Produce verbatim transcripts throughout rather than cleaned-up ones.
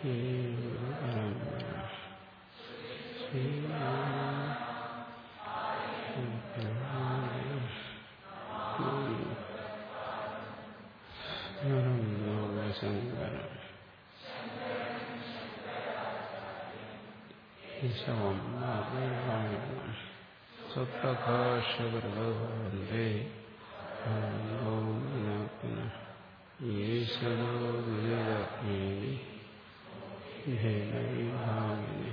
സ്വപ്രകാശവൃതേ ഈശ്വരോ വിജയജ്ഞേനി ഹേനവിഭാവിനി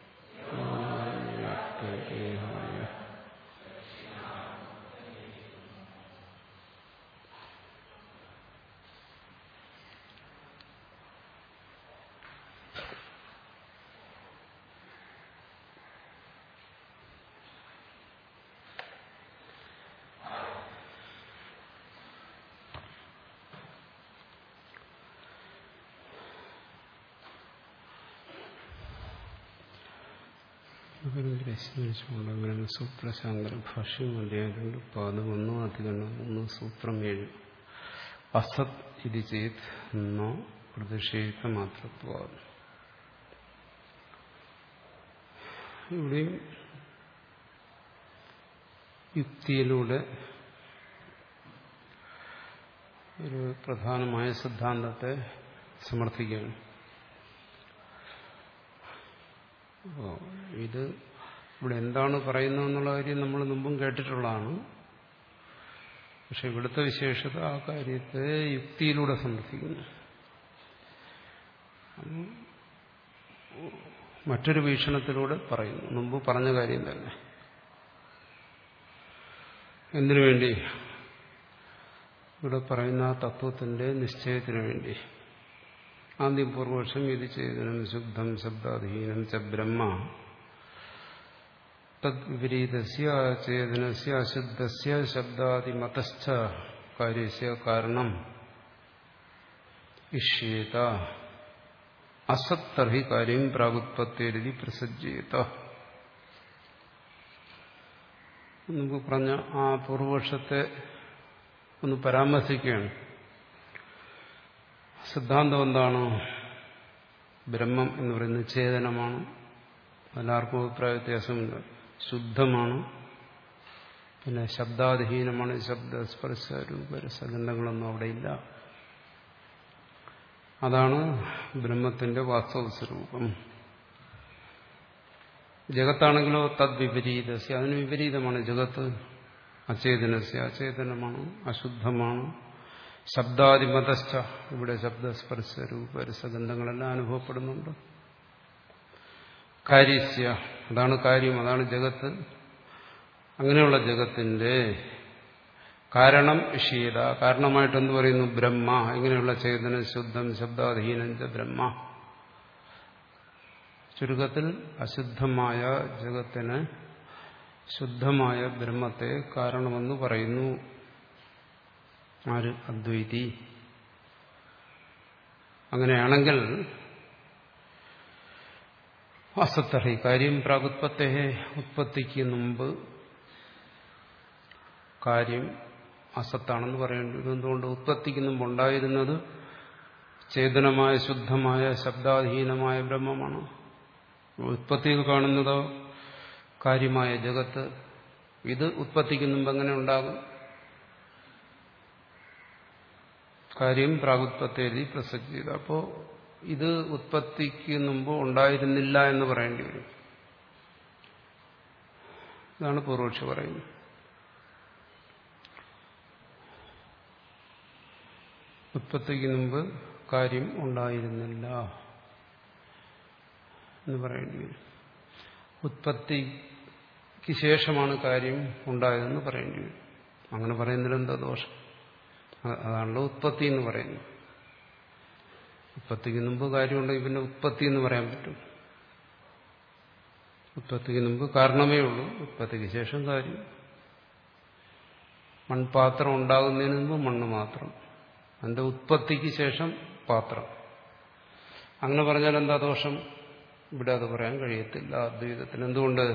വ്യാപ്തദേഹായ സ്മരിച്ചുകൊണ്ട് സൂത്രശാങ്കര ഭാഷ്യം അധ്യായമുണ്ട് പാദം ഒന്നും അധികണ്ണം മൂന്ന് സൂത്രം ഏഴ് അസത് ഇത് ചെയ്ത് എന്നോ പ്രതിഷേധ മാത്രത്വ. ഇവിടെയും യുക്തിയിലൂടെ ഒരു പ്രധാനമായ സിദ്ധാന്തത്തെ സമർത്ഥിക്കുകയാണ്. ഇത് ഇവിടെ എന്താണ് പറയുന്നതെന്നുള്ള കാര്യം നമ്മൾ മുമ്പും കേട്ടിട്ടുള്ളതാണ്. പക്ഷെ ഇവിടുത്തെ വിശേഷത ആ കാര്യത്തെ യുക്തിയിലൂടെ സമർത്ഥിക്കുന്നു. മറ്റൊരു വീക്ഷണത്തിലൂടെ പറയുന്നു. മുമ്പ് പറഞ്ഞ കാര്യം തന്നെ. എന്തിനു വേണ്ടി? ഇവിടെ പറയുന്ന ആ തത്വത്തിന്റെ നിശ്ചയത്തിനു വേണ്ടി. ആദ്യം പൂർവപക്ഷം ഇത് ചേതനം ശുദ്ധം ശബ്ദാധീനം ച ബ്രഹ്മ തദ്വിപരീതസ്യ ചേതനസ്യ അശുദ്ധസ്യ ശബ്ദാദിമതശ്ച കാര്യസ്യ കാരണം ഇഷ്യേത അസത് തർഹി കാര്യം പ്രാഗുത്പത്തേരിതി പ്രസജ്ജേത. നമുക്ക് പറഞ്ഞ ആ പൂർവപക്ഷത്തെ ഒന്ന് പരാമർശിക്കുകയാണ്. സിദ്ധാന്തം എന്താണ്? ബ്രഹ്മം എന്ന് പറയുന്നത് ചേതനമാണ്. എല്ലാവർക്കും അഭിപ്രായ വ്യത്യാസമില്ല. ശുദ്ധമാണ്. പിന്നെ ശബ്ദാധീനമാണ്. ശബ്ദ സ്പർശ രൂപരസഗന്ധങ്ങളൊന്നും അവിടെയില്ല. അതാണ് ബ്രഹ്മത്തിന്റെ വാസ്തവ സ്വരൂപം. ജഗത്താണെങ്കിലോ തദ് വിപരീതസ്യ, അതിന് വിപരീതമാണ് ജഗത്ത്. അചേതനസ്യ, അചേതനമാണ്, അശുദ്ധമാണ്. ശബ്ദാദിമതശ്ച, ഇവിടെ ശബ്ദസ്പർശ രൂപരസഗന്ധങ്ങളെല്ലാം അനുഭവപ്പെടുന്നുണ്ട്. കാര്യസ്യ, അതാണ് കാര്യം, അതാണ് ജഗത്ത്. അങ്ങനെയുള്ള ജഗത്തിന്റെ കാരണം ഇഷീത, കാരണമായിട്ട് എന്ത് പറയുന്നു? ബ്രഹ്മ. ഇങ്ങനെയുള്ള ചേതന ശുദ്ധം ശബ്ദാധീനം ച ബ്രഹ്മ. ചുരുക്കത്തിൽ അശുദ്ധമായ ജഗത്തിന് ശുദ്ധമായ ബ്രഹ്മത്തെ കാരണമെന്ന് പറയുന്നു. ആര്? അദ്വൈതി. അങ്ങനെയാണെങ്കിൽ അസത്തഹി കാര്യം പ്രാഗുത്പത്തേ, ഉത്പത്തിക്ക് മുമ്പ് കാര്യം അസത്താണെന്ന് പറയേണ്ടി വരും. എന്തുകൊണ്ട്? ഉത്പത്തിക്ക് മുമ്പ് ഉണ്ടായിരുന്നത് ചേതനമായ ശുദ്ധമായ ശബ്ദാധീനമായ ബ്രഹ്മമാണ്. ഉത്പത്തിയിൽ കാണുന്നതോ കാര്യമായ ജഗത്ത്. ഇത് ഉത്പത്തിക്ക് മുമ്പ് എങ്ങനെ ഉണ്ടാകും? കാര്യം പ്രാഗുത്പത്തേരി പ്രസക്തി. അപ്പോ ഇത് ഉത്പത്തിക്ക് മുമ്പ് ഉണ്ടായിരുന്നില്ല എന്ന് പറയേണ്ടി വരും. ഇതാണ് പൂർവക്ഷി പറയുന്നത്. ഉത്പത്തിക്ക് മുമ്പ് കാര്യം ഉണ്ടായിരുന്നില്ല എന്ന് പറയേണ്ടി വരും. ഉത്പത്തിക്ക് ശേഷമാണ് കാര്യം ഉണ്ടായതെന്ന് പറയേണ്ടി വരും. അങ്ങനെ പറയുന്നതിൽ എന്താ ദോഷം? അതാണല്ലോ ഉത്പത്തി എന്ന് പറയുന്നത്. ഉത്പത്തിക്ക് മുമ്പ് കാര്യമുണ്ടെങ്കിൽ പിന്നെ ഉത്പത്തി എന്ന് പറയാൻ പറ്റും. ഉത്പത്തിക്ക് മുമ്പ് കാരണമേ ഉള്ളൂ, ഉത്പത്തിക്ക് ശേഷം കാര്യം. മൺപാത്രം ഉണ്ടാകുന്നതിന് മുമ്പ് മണ്ണ് മാത്രം, അതിന്റെ ഉത്പത്തിക്ക് ശേഷം പാത്രം. അങ്ങനെ പറഞ്ഞാൽ എന്താ ദോഷം? ഇവിടെ അത് പറയാൻ കഴിയത്തില്ല അദ്വൈതത്തിന്. എന്തുകൊണ്ട്?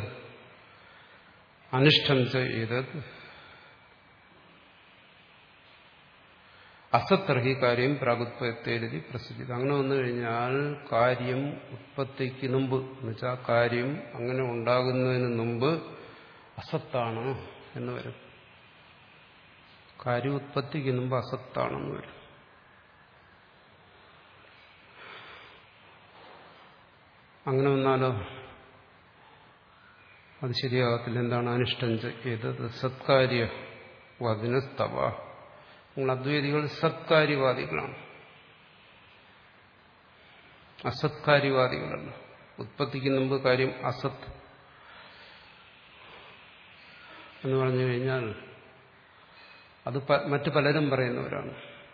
അനിഷ്ടം ചെയ്ത് അസത്തർഹി കാര്യം പ്രാഗുത്പത്തേരി പ്രസിദ്ധിത. അങ്ങനെ വന്നു കഴിഞ്ഞാൽ കാര്യം ഉത്പത്തിക്ക് മുമ്പ് എന്നുവെച്ചാൽ കാര്യം അങ്ങനെ ഉണ്ടാകുന്നതിന് മുമ്പ് അസത്താണ് എന്ന് വരും. കാര്യം ഉത്പത്തിക്ക് മുമ്പ് അസത്താണെന്ന് വരും. അങ്ങനെ വന്നാലോ അത് ശരിയാകത്തില്ല. എന്താണ് അനിഷ്ടം ചെയ്തത്? സത്കാര്യവാദിനസ്തവ. നിങ്ങൾ അദ്വൈതികൾ സത്കാര്യവാദികളാണ്, അസത്കാര്യവാദികളല്ല. ഉത്പത്തിക്ക് മുമ്പ് കാര്യം അസത്ത് എന്ന് പറഞ്ഞു കഴിഞ്ഞാൽ അത് മറ്റു പലരും പറയുന്നവരാണ്.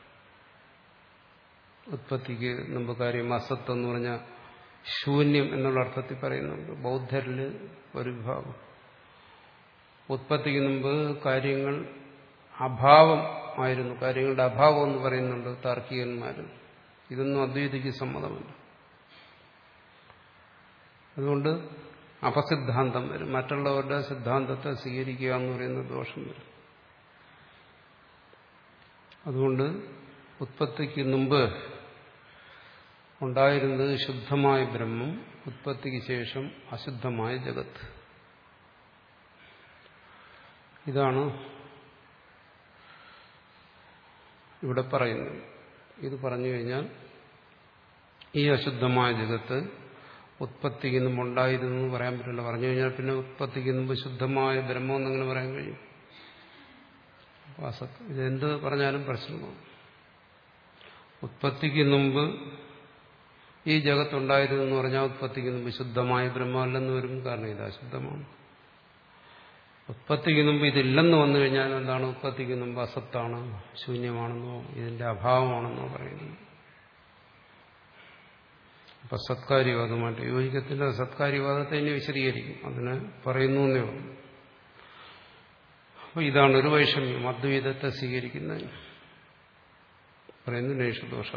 ഉത്പത്തിക്ക് മുമ്പ് കാര്യം അസത്ത് എന്ന് പറഞ്ഞാൽ ശൂന്യം എന്നുള്ള അർത്ഥത്തിൽ പറയുന്നുണ്ട്. ബൗദ്ധരിൽ ഒരു വിഭാഗം ഉത്പത്തിക്ക് മുമ്പ് കാര്യങ്ങൾ അഭാവം ആയിരുന്നു, കാര്യങ്ങളുടെ അഭാവം എന്ന് പറയുന്നുണ്ട് താർക്കികന്മാർ. ഇതൊന്നും അദ്വൈതിക്ക് സമ്മതമല്ല. അതുകൊണ്ട് അപസിദ്ധാന്തം വരും. മറ്റുള്ളവരുടെ സിദ്ധാന്തത്തെ സ്വീകരിക്കുക എന്ന് പറയുന്ന ദോഷം വരും. അതുകൊണ്ട് ഉത്പത്തിക്ക് മുമ്പ് ഉണ്ടായിരുന്നത് ശുദ്ധമായ ബ്രഹ്മം, ഉത്പത്തിക്ക് ശേഷം അശുദ്ധമായ ജഗത്ത്. ഇതാണ് ഇവിടെ പറയുന്നത്. ഇത് പറഞ്ഞു കഴിഞ്ഞാൽ ഈ അശുദ്ധമായ ജഗത്ത് ഉത്പത്തിക്ക് മുമ്പ് ഉണ്ടായിരുന്നു എന്ന് പറയാൻ പറ്റില്ല. പറഞ്ഞു കഴിഞ്ഞാൽ പിന്നെ ഉത്പത്തിക്ക് മുമ്പ് ശുദ്ധമായ ബ്രഹ്മം എന്നങ്ങനെ പറയാൻ കഴിയും? ഇതെന്ത് പറഞ്ഞാലും പ്രശ്നമാണ്. ഉത്പത്തിക്ക് മുമ്പ് ഈ ജഗത്തുണ്ടായിരുന്നു എന്ന് പറഞ്ഞാൽ ഉത്പത്തിക്ക് മുമ്പ് ശുദ്ധമായ ബ്രഹ്മമല്ലെന്ന് വരും. കാരണം ഇത് അശുദ്ധമാണ്. ഉത്പത്തിക്ക് മുമ്പ് ഇതില്ലെന്ന് വന്നു കഴിഞ്ഞാൽ എന്താണ്? ഉത്പത്തിക്ക് മുമ്പ് അസത്താണ്, ശൂന്യമാണെന്നോ ഇതിന്റെ അഭാവമാണെന്നോ പറയുന്നത്. അപ്പൊ സത്കാര്യവാദമായിട്ട് യോജിക്കത്തില്ല. സത്കാര്യവാദത്തെ ഇനി വിശദീകരിക്കും, അതിനെ പറയുന്നു എന്നേ ഉള്ളൂ. അപ്പൊ ഇതാണ് ഒരു വൈഷമ്യം അദ്വൈതത്തെ സ്വീകരിക്കുന്നതിന്. പറയുന്നു നൈഷദോഷ,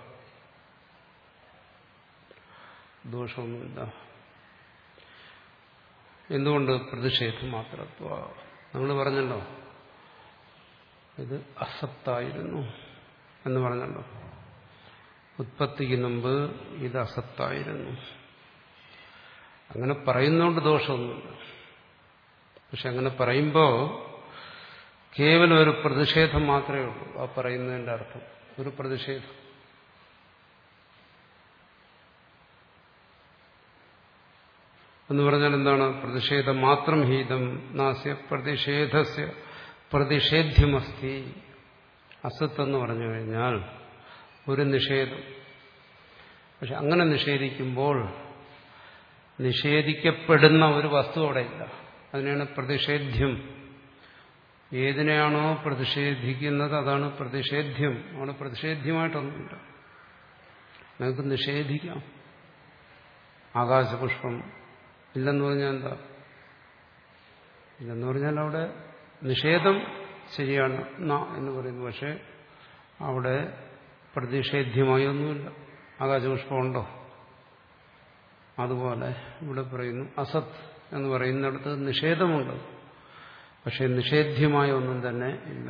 ദോഷമൊന്നുമില്ല. എന്തുകൊണ്ട്? പ്രതിഷേധം മാത്രത്വ. നമ്മൾ പറഞ്ഞല്ലോ ഇത് അസത്തായിരുന്നു എന്ന് പറഞ്ഞല്ലോ. ഉത്പത്തിക്ക് മുമ്പ് ഇത് അസത്തായിരുന്നു. അങ്ങനെ പറയുന്നതുകൊണ്ട് ദോഷമൊന്നുമില്ല. പക്ഷെ അങ്ങനെ പറയുമ്പോൾ കേവലം ഒരു പ്രതിഷേധം മാത്രമേ ഉള്ളൂ. ആ പറയുന്നതിന്റെ അർത്ഥം ഒരു പ്രതിഷേധം. എന്ന് പറഞ്ഞാൽ എന്താണ്? പ്രതിഷേധം മാത്രം ഹീതം നാസ്യ പ്രതിഷേധസ്യ പ്രതിഷേധ്യമസ്തി. അസത്ത് എന്ന് പറഞ്ഞു കഴിഞ്ഞാൽ ഒരു നിഷേധം. പക്ഷെ അങ്ങനെ നിഷേധിക്കുമ്പോൾ നിഷേധിക്കപ്പെടുന്ന ഒരു വസ്തു അവിടെയില്ല. അതിനാണ് പ്രതിഷേധ്യം. ഏതിനെയാണോ പ്രതിഷേധിക്കുന്നത് അതാണ് പ്രതിഷേധ്യം. അവിടെ പ്രതിഷേധ്യമായിട്ടൊന്നുമില്ല. നമുക്ക് നിഷേധിക്കാം. ആകാശപുഷ്പം ഇല്ലെന്ന് പറഞ്ഞാൽ എന്താ? ഇല്ലെന്ന് പറഞ്ഞാൽ അവിടെ നിഷേധം ശരിയാണ് എന്ന് പറയുന്നു. പക്ഷെ അവിടെ പ്രതിഷേധ്യമായി ഒന്നുമില്ല. ആകാശപുഷ്പമുണ്ടോ? അതുപോലെ ഇവിടെ പറയുന്നു അസത് എന്ന് പറയുന്നിടത്ത് നിഷേധമുണ്ട്. പക്ഷെ നിഷേധ്യമായ ഒന്നും തന്നെ ഇല്ല.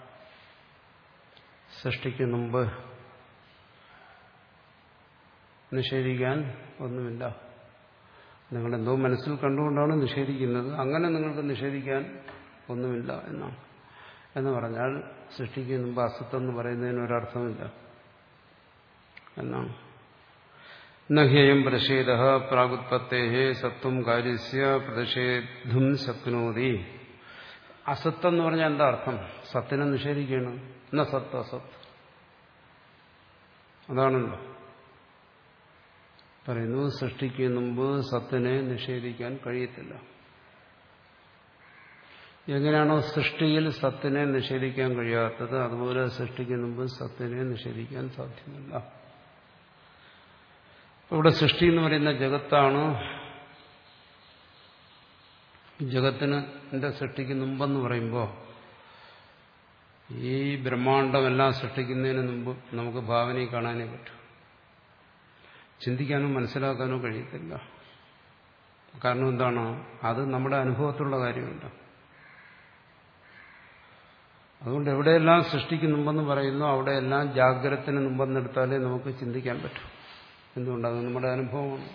സൃഷ്ടിക്ക് മുമ്പ് നിഷേധിക്കാൻ ഒന്നുമില്ല. നിങ്ങളെന്തോ മനസ്സിൽ കണ്ടുകൊണ്ടാണ് നിഷേധിക്കുന്നത്. അങ്ങനെ നിങ്ങൾക്ക് നിഷേധിക്കാൻ ഒന്നുമില്ല എന്നാണ്. എന്ന് പറഞ്ഞാൽ സൃഷ്ടിക്ക് മുമ്പ് അസത്തെന്ന് പറയുന്നതിന് ഒരർത്ഥമില്ല എന്നാണ്. നഹ്യം പ്രതിഷേധ പ്രാഗുത്പത്തേ സത്വം കാര്യസ്യ പ്രതിഷേധും ശക്നോതി. അസത്തെന്ന് പറഞ്ഞാൽ എന്താ അർത്ഥം? സത്തിനെ നിഷേധിക്കണം. എന്നാ സത്ത് അസത്ത് അതാണല്ലോ പറയുന്നു. സൃഷ്ടിക്ക് മുമ്പ് സത്തിനെ നിഷേധിക്കാൻ കഴിയത്തില്ല. എങ്ങനെയാണോ സൃഷ്ടിയിൽ സത്തിനെ നിഷേധിക്കാൻ കഴിയാത്തത്, അതുപോലെ സൃഷ്ടിക്ക് മുമ്പ് സത്തിനെ നിഷേധിക്കാൻ സാധ്യമല്ല. ഇവിടെ സൃഷ്ടി എന്ന് പറയുന്ന ജഗത്താണ്. ജഗത്തിന് എന്റെ സൃഷ്ടിക്ക് മുമ്പെന്ന് പറയുമ്പോൾ ഈ ബ്രഹ്മാണ്ടമെല്ലാം സൃഷ്ടിക്കുന്നതിന് മുമ്പ് നമുക്ക് ഭാവനയിൽ കാണാനേ പറ്റൂ. ചിന്തിക്കാനോ മനസ്സിലാക്കാനോ കഴിയത്തില്ല. കാരണം എന്താണ്? അത് നമ്മുടെ അനുഭവത്തിലുള്ള കാര്യമില്ല. അതുകൊണ്ട് എവിടെയെല്ലാം സൃഷ്ടിക്ക് മുമ്പെന്ന് പറയുന്നു അവിടെയെല്ലാം ജാഗ്രതത്തിന് മുമ്പെന്നെടുത്താലേ നമുക്ക് ചിന്തിക്കാൻ പറ്റും. എന്തുകൊണ്ടത് നമ്മുടെ അനുഭവമാണ്.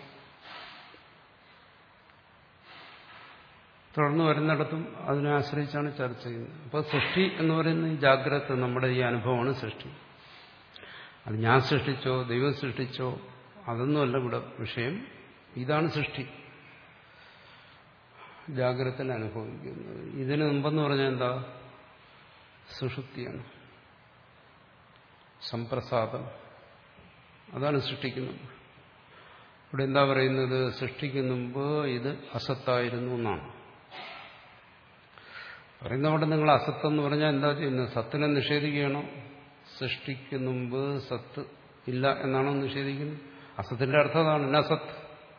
തുടർന്ന് വരുന്നിടത്തും അതിനെ ആശ്രയിച്ചാണ് ചർച്ച ചെയ്യുന്നത്. അപ്പോൾ സൃഷ്ടി എന്ന് പറയുന്ന ഈ ജാഗ്രത നമ്മുടെ ഈ അനുഭവമാണ് സൃഷ്ടി. അത് ഞാൻ സൃഷ്ടിച്ചോ ദൈവം സൃഷ്ടിച്ചോ അതൊന്നുമല്ല ഇവിടെ വിഷയം. ഇതാണ് സൃഷ്ടി, ജാഗ്രതയിൽ അനുഭവിക്കുന്നത്. ഇതിന് മുമ്പെന്ന് പറഞ്ഞാൽ എന്താ? സുഷുപ്തിയാണ്, സംപ്രസാദം. അതാണ് സൃഷ്ടിക്കുന്നത്. ഇവിടെ എന്താ പറയുന്നത്? സൃഷ്ടിക്ക് മുമ്പ് ഇത് അസത്തായിരുന്നു എന്നാണ് പറയുന്നത്. അവിടെ നിങ്ങൾ അസത്ത് എന്ന് പറഞ്ഞാൽ എന്താ ചെയ്യുന്നത്? സത്തിനെ നിഷേധിക്കുകയാണോ? സൃഷ്ടിക്ക് മുമ്പ് സത്ത് ഇല്ല എന്നാണോ നിഷേധിക്കുന്നത്? അസത്തിന്റെ അർത്ഥം അതാണ്, നസത്ത്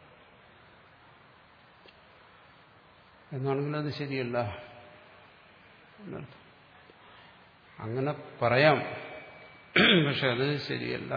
എന്നാണെങ്കിൽ അത് ശരിയല്ല എന്നർത്ഥം. അങ്ങനെ പറയാം, പക്ഷെ അത് ശരിയല്ല.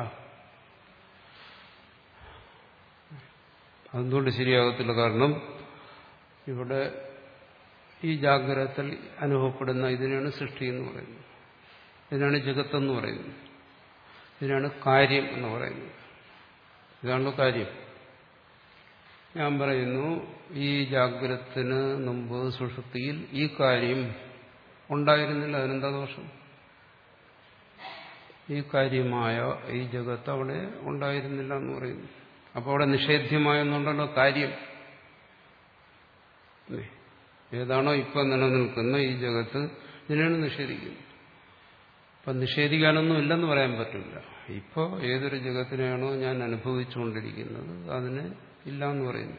അതെന്തുകൊണ്ട് ശരിയാകത്തില്ല? കാരണം ഇവിടെ ഈ ജാഗ്രതയിൽ അനുഭവപ്പെടുന്ന ഇതിനാണ് സൃഷ്ടി എന്ന് പറയുന്നത്, ഇതിനാണ് ജഗത്തെന്ന് പറയുന്നത്, ഇതിനാണ് കാര്യം എന്ന് പറയുന്നത്. ഇതാണല്ലോ കാര്യം. ഞാൻ പറയുന്നു ഈ ജാഗ്രതത്തിന് മുമ്പ് സുഷുപ്തിയിൽ ഈ കാര്യം ഉണ്ടായിരുന്നില്ല. അതിനെന്താ ദോഷം? ഈ കാര്യമായ ഈ ജഗത്ത് അവിടെ ഉണ്ടായിരുന്നില്ല എന്ന് പറയുന്നു. അപ്പോൾ അവിടെ നിഷേധ്യമായെന്നുണ്ടല്ലോ കാര്യം. ഏതാണോ ഇപ്പൊ നിലനിൽക്കുന്ന ഈ ജഗത്ത്, ഇതിനാണ് നിഷേധിക്കുന്നത്. അപ്പൊ നിഷേധിക്കാനൊന്നും ഇല്ലെന്ന് പറയാൻ പറ്റില്ല. ഇപ്പോൾ ഏതൊരു ജഗത്തിനെയാണോ ഞാൻ അനുഭവിച്ചുകൊണ്ടിരിക്കുന്നത് അതിന് ഇല്ല എന്ന് പറയുന്നു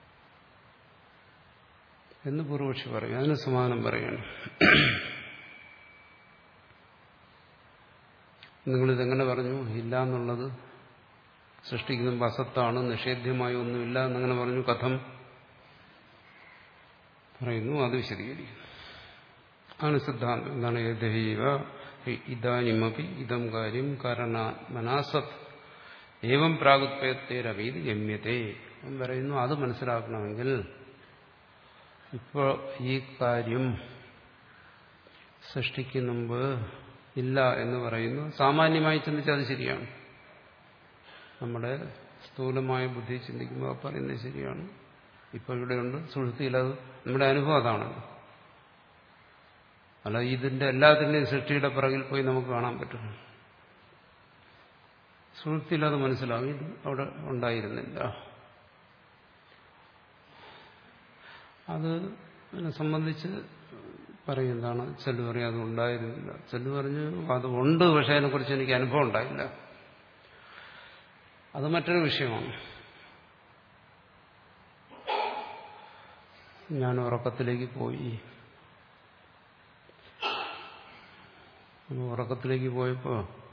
എന്ന് പൂർവക്ഷി പറയും. അതിന് സമാധാനം പറയണം. നിങ്ങളിതെങ്ങനെ പറഞ്ഞു? ഇല്ല എന്നുള്ളത് സൃഷ്ടിക്കുന്ന അസത്താണ്, നിഷേധ്യമായ ഒന്നുമില്ല എന്നങ്ങനെ പറഞ്ഞു. കഥം പറയുന്നു, അത് വിശദീകരിക്കുന്നു. ആണ് സിദ്ധാന്തം. എന്താണ്? ഏതൈവ ഇദാനിമപി ഇദം കാര്യം കാരണാത്മനാസത് ഏവം പ്രാഗുത്പത്തേരവീതി ഗമ്യതേ എന്ന് പറയുന്നു. അത് മനസ്സിലാക്കണമെങ്കിൽ ഇപ്പോൾ ഈ കാര്യം സൃഷ്ടിക്ക് മുമ്പ് ഇല്ല എന്ന് പറയുന്നു. സാമാന്യമായി ചിന്തിച്ചാൽ അത് ശരിയാണ്. നമ്മുടെ സ്ഥൂലമായ ബുദ്ധി ചിന്തിക്കുമ്പോൾ പറയുന്നത് ശരിയാണ്. ഇപ്പോൾ ഇവിടെയുണ്ട്, സുഷുപ്തിയിൽ അത് നമ്മുടെ അനുഭവം അതാണ്. അല്ല ഇതിന്റെ എല്ലാത്തിന്റെയും സൃഷ്ടിയുടെ പിറകിൽ പോയി നമുക്ക് കാണാൻ പറ്റും. സുഷുപ്തിയിൽ അത് മനസ്സിലാകും, ഇത് അവിടെ ഉണ്ടായിരുന്നില്ല. അത് അതിനെ സംബന്ധിച്ച് പറയുന്നതാണ്. ചെല്ലു പറയും അത് ഉണ്ടായിരുന്നില്ല, ചെല്ലു പറഞ്ഞു അത് ഉണ്ട്, പക്ഷെ അതിനെക്കുറിച്ച് എനിക്ക് അനുഭവം ഉണ്ടായില്ല. അത് മറ്റൊരു വിഷയമാണ്. ഞാൻ ഉറക്കത്തിലേക്ക് പോയി. ഉറക്കത്തിലേക്ക് പോയപ്പോ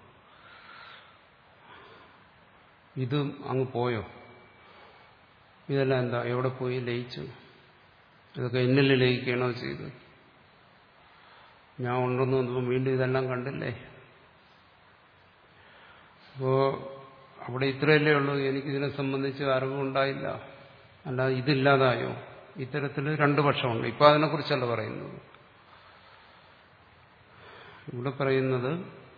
ഇതും അങ്ങ് പോയോ? ഇതെല്ലാം എന്താ? എവിടെ പോയി ലയിച്ചു? ഇതൊക്കെ എന്നിൽ ലയിക്കണോ ചെയ്ത്? ഞാൻ ഉണ്ടെന്ന് വന്നപ്പോൾ വീണ്ടും ഇതെല്ലാം കണ്ടില്ലേ? അപ്പോ അവിടെ ഇത്രയല്ലേ ഉള്ളൂ, എനിക്കിതിനെ സംബന്ധിച്ച് അറിവുണ്ടായില്ല, അല്ലാതെ ഇതില്ലാതായോ? ഇത്തരത്തിൽ രണ്ടു പക്ഷമുണ്ട്. ഇപ്പൊ അതിനെക്കുറിച്ചല്ല പറയുന്നത്. ഇവിടെ പറയുന്നത്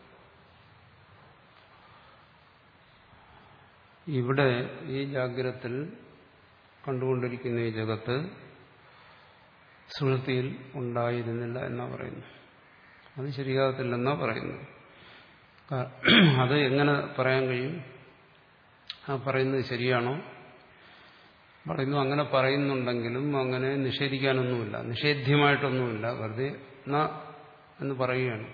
ഇവിടെ ഈ ജാഗ്രതത്തിൽ കണ്ടുകൊണ്ടിരിക്കുന്ന ഈ ജഗത്ത് സുഷുപ്തിയിൽ ഉണ്ടായിരുന്നില്ല എന്നാ പറയുന്നു. അത് ശരിയാകത്തില്ലെന്നാ പറയുന്നു. അത് എങ്ങനെ പറയാൻ കഴിയും? ആ പറയുന്നത് ശരിയാണോ? പറയുന്നു അങ്ങനെ പറയുന്നുണ്ടെങ്കിലും അങ്ങനെ നിഷേധിക്കാനൊന്നുമില്ല, നിഷേധ്യമായിട്ടൊന്നുമില്ല, വെറുതെ ന എന്ന് പറയുകയാണ്.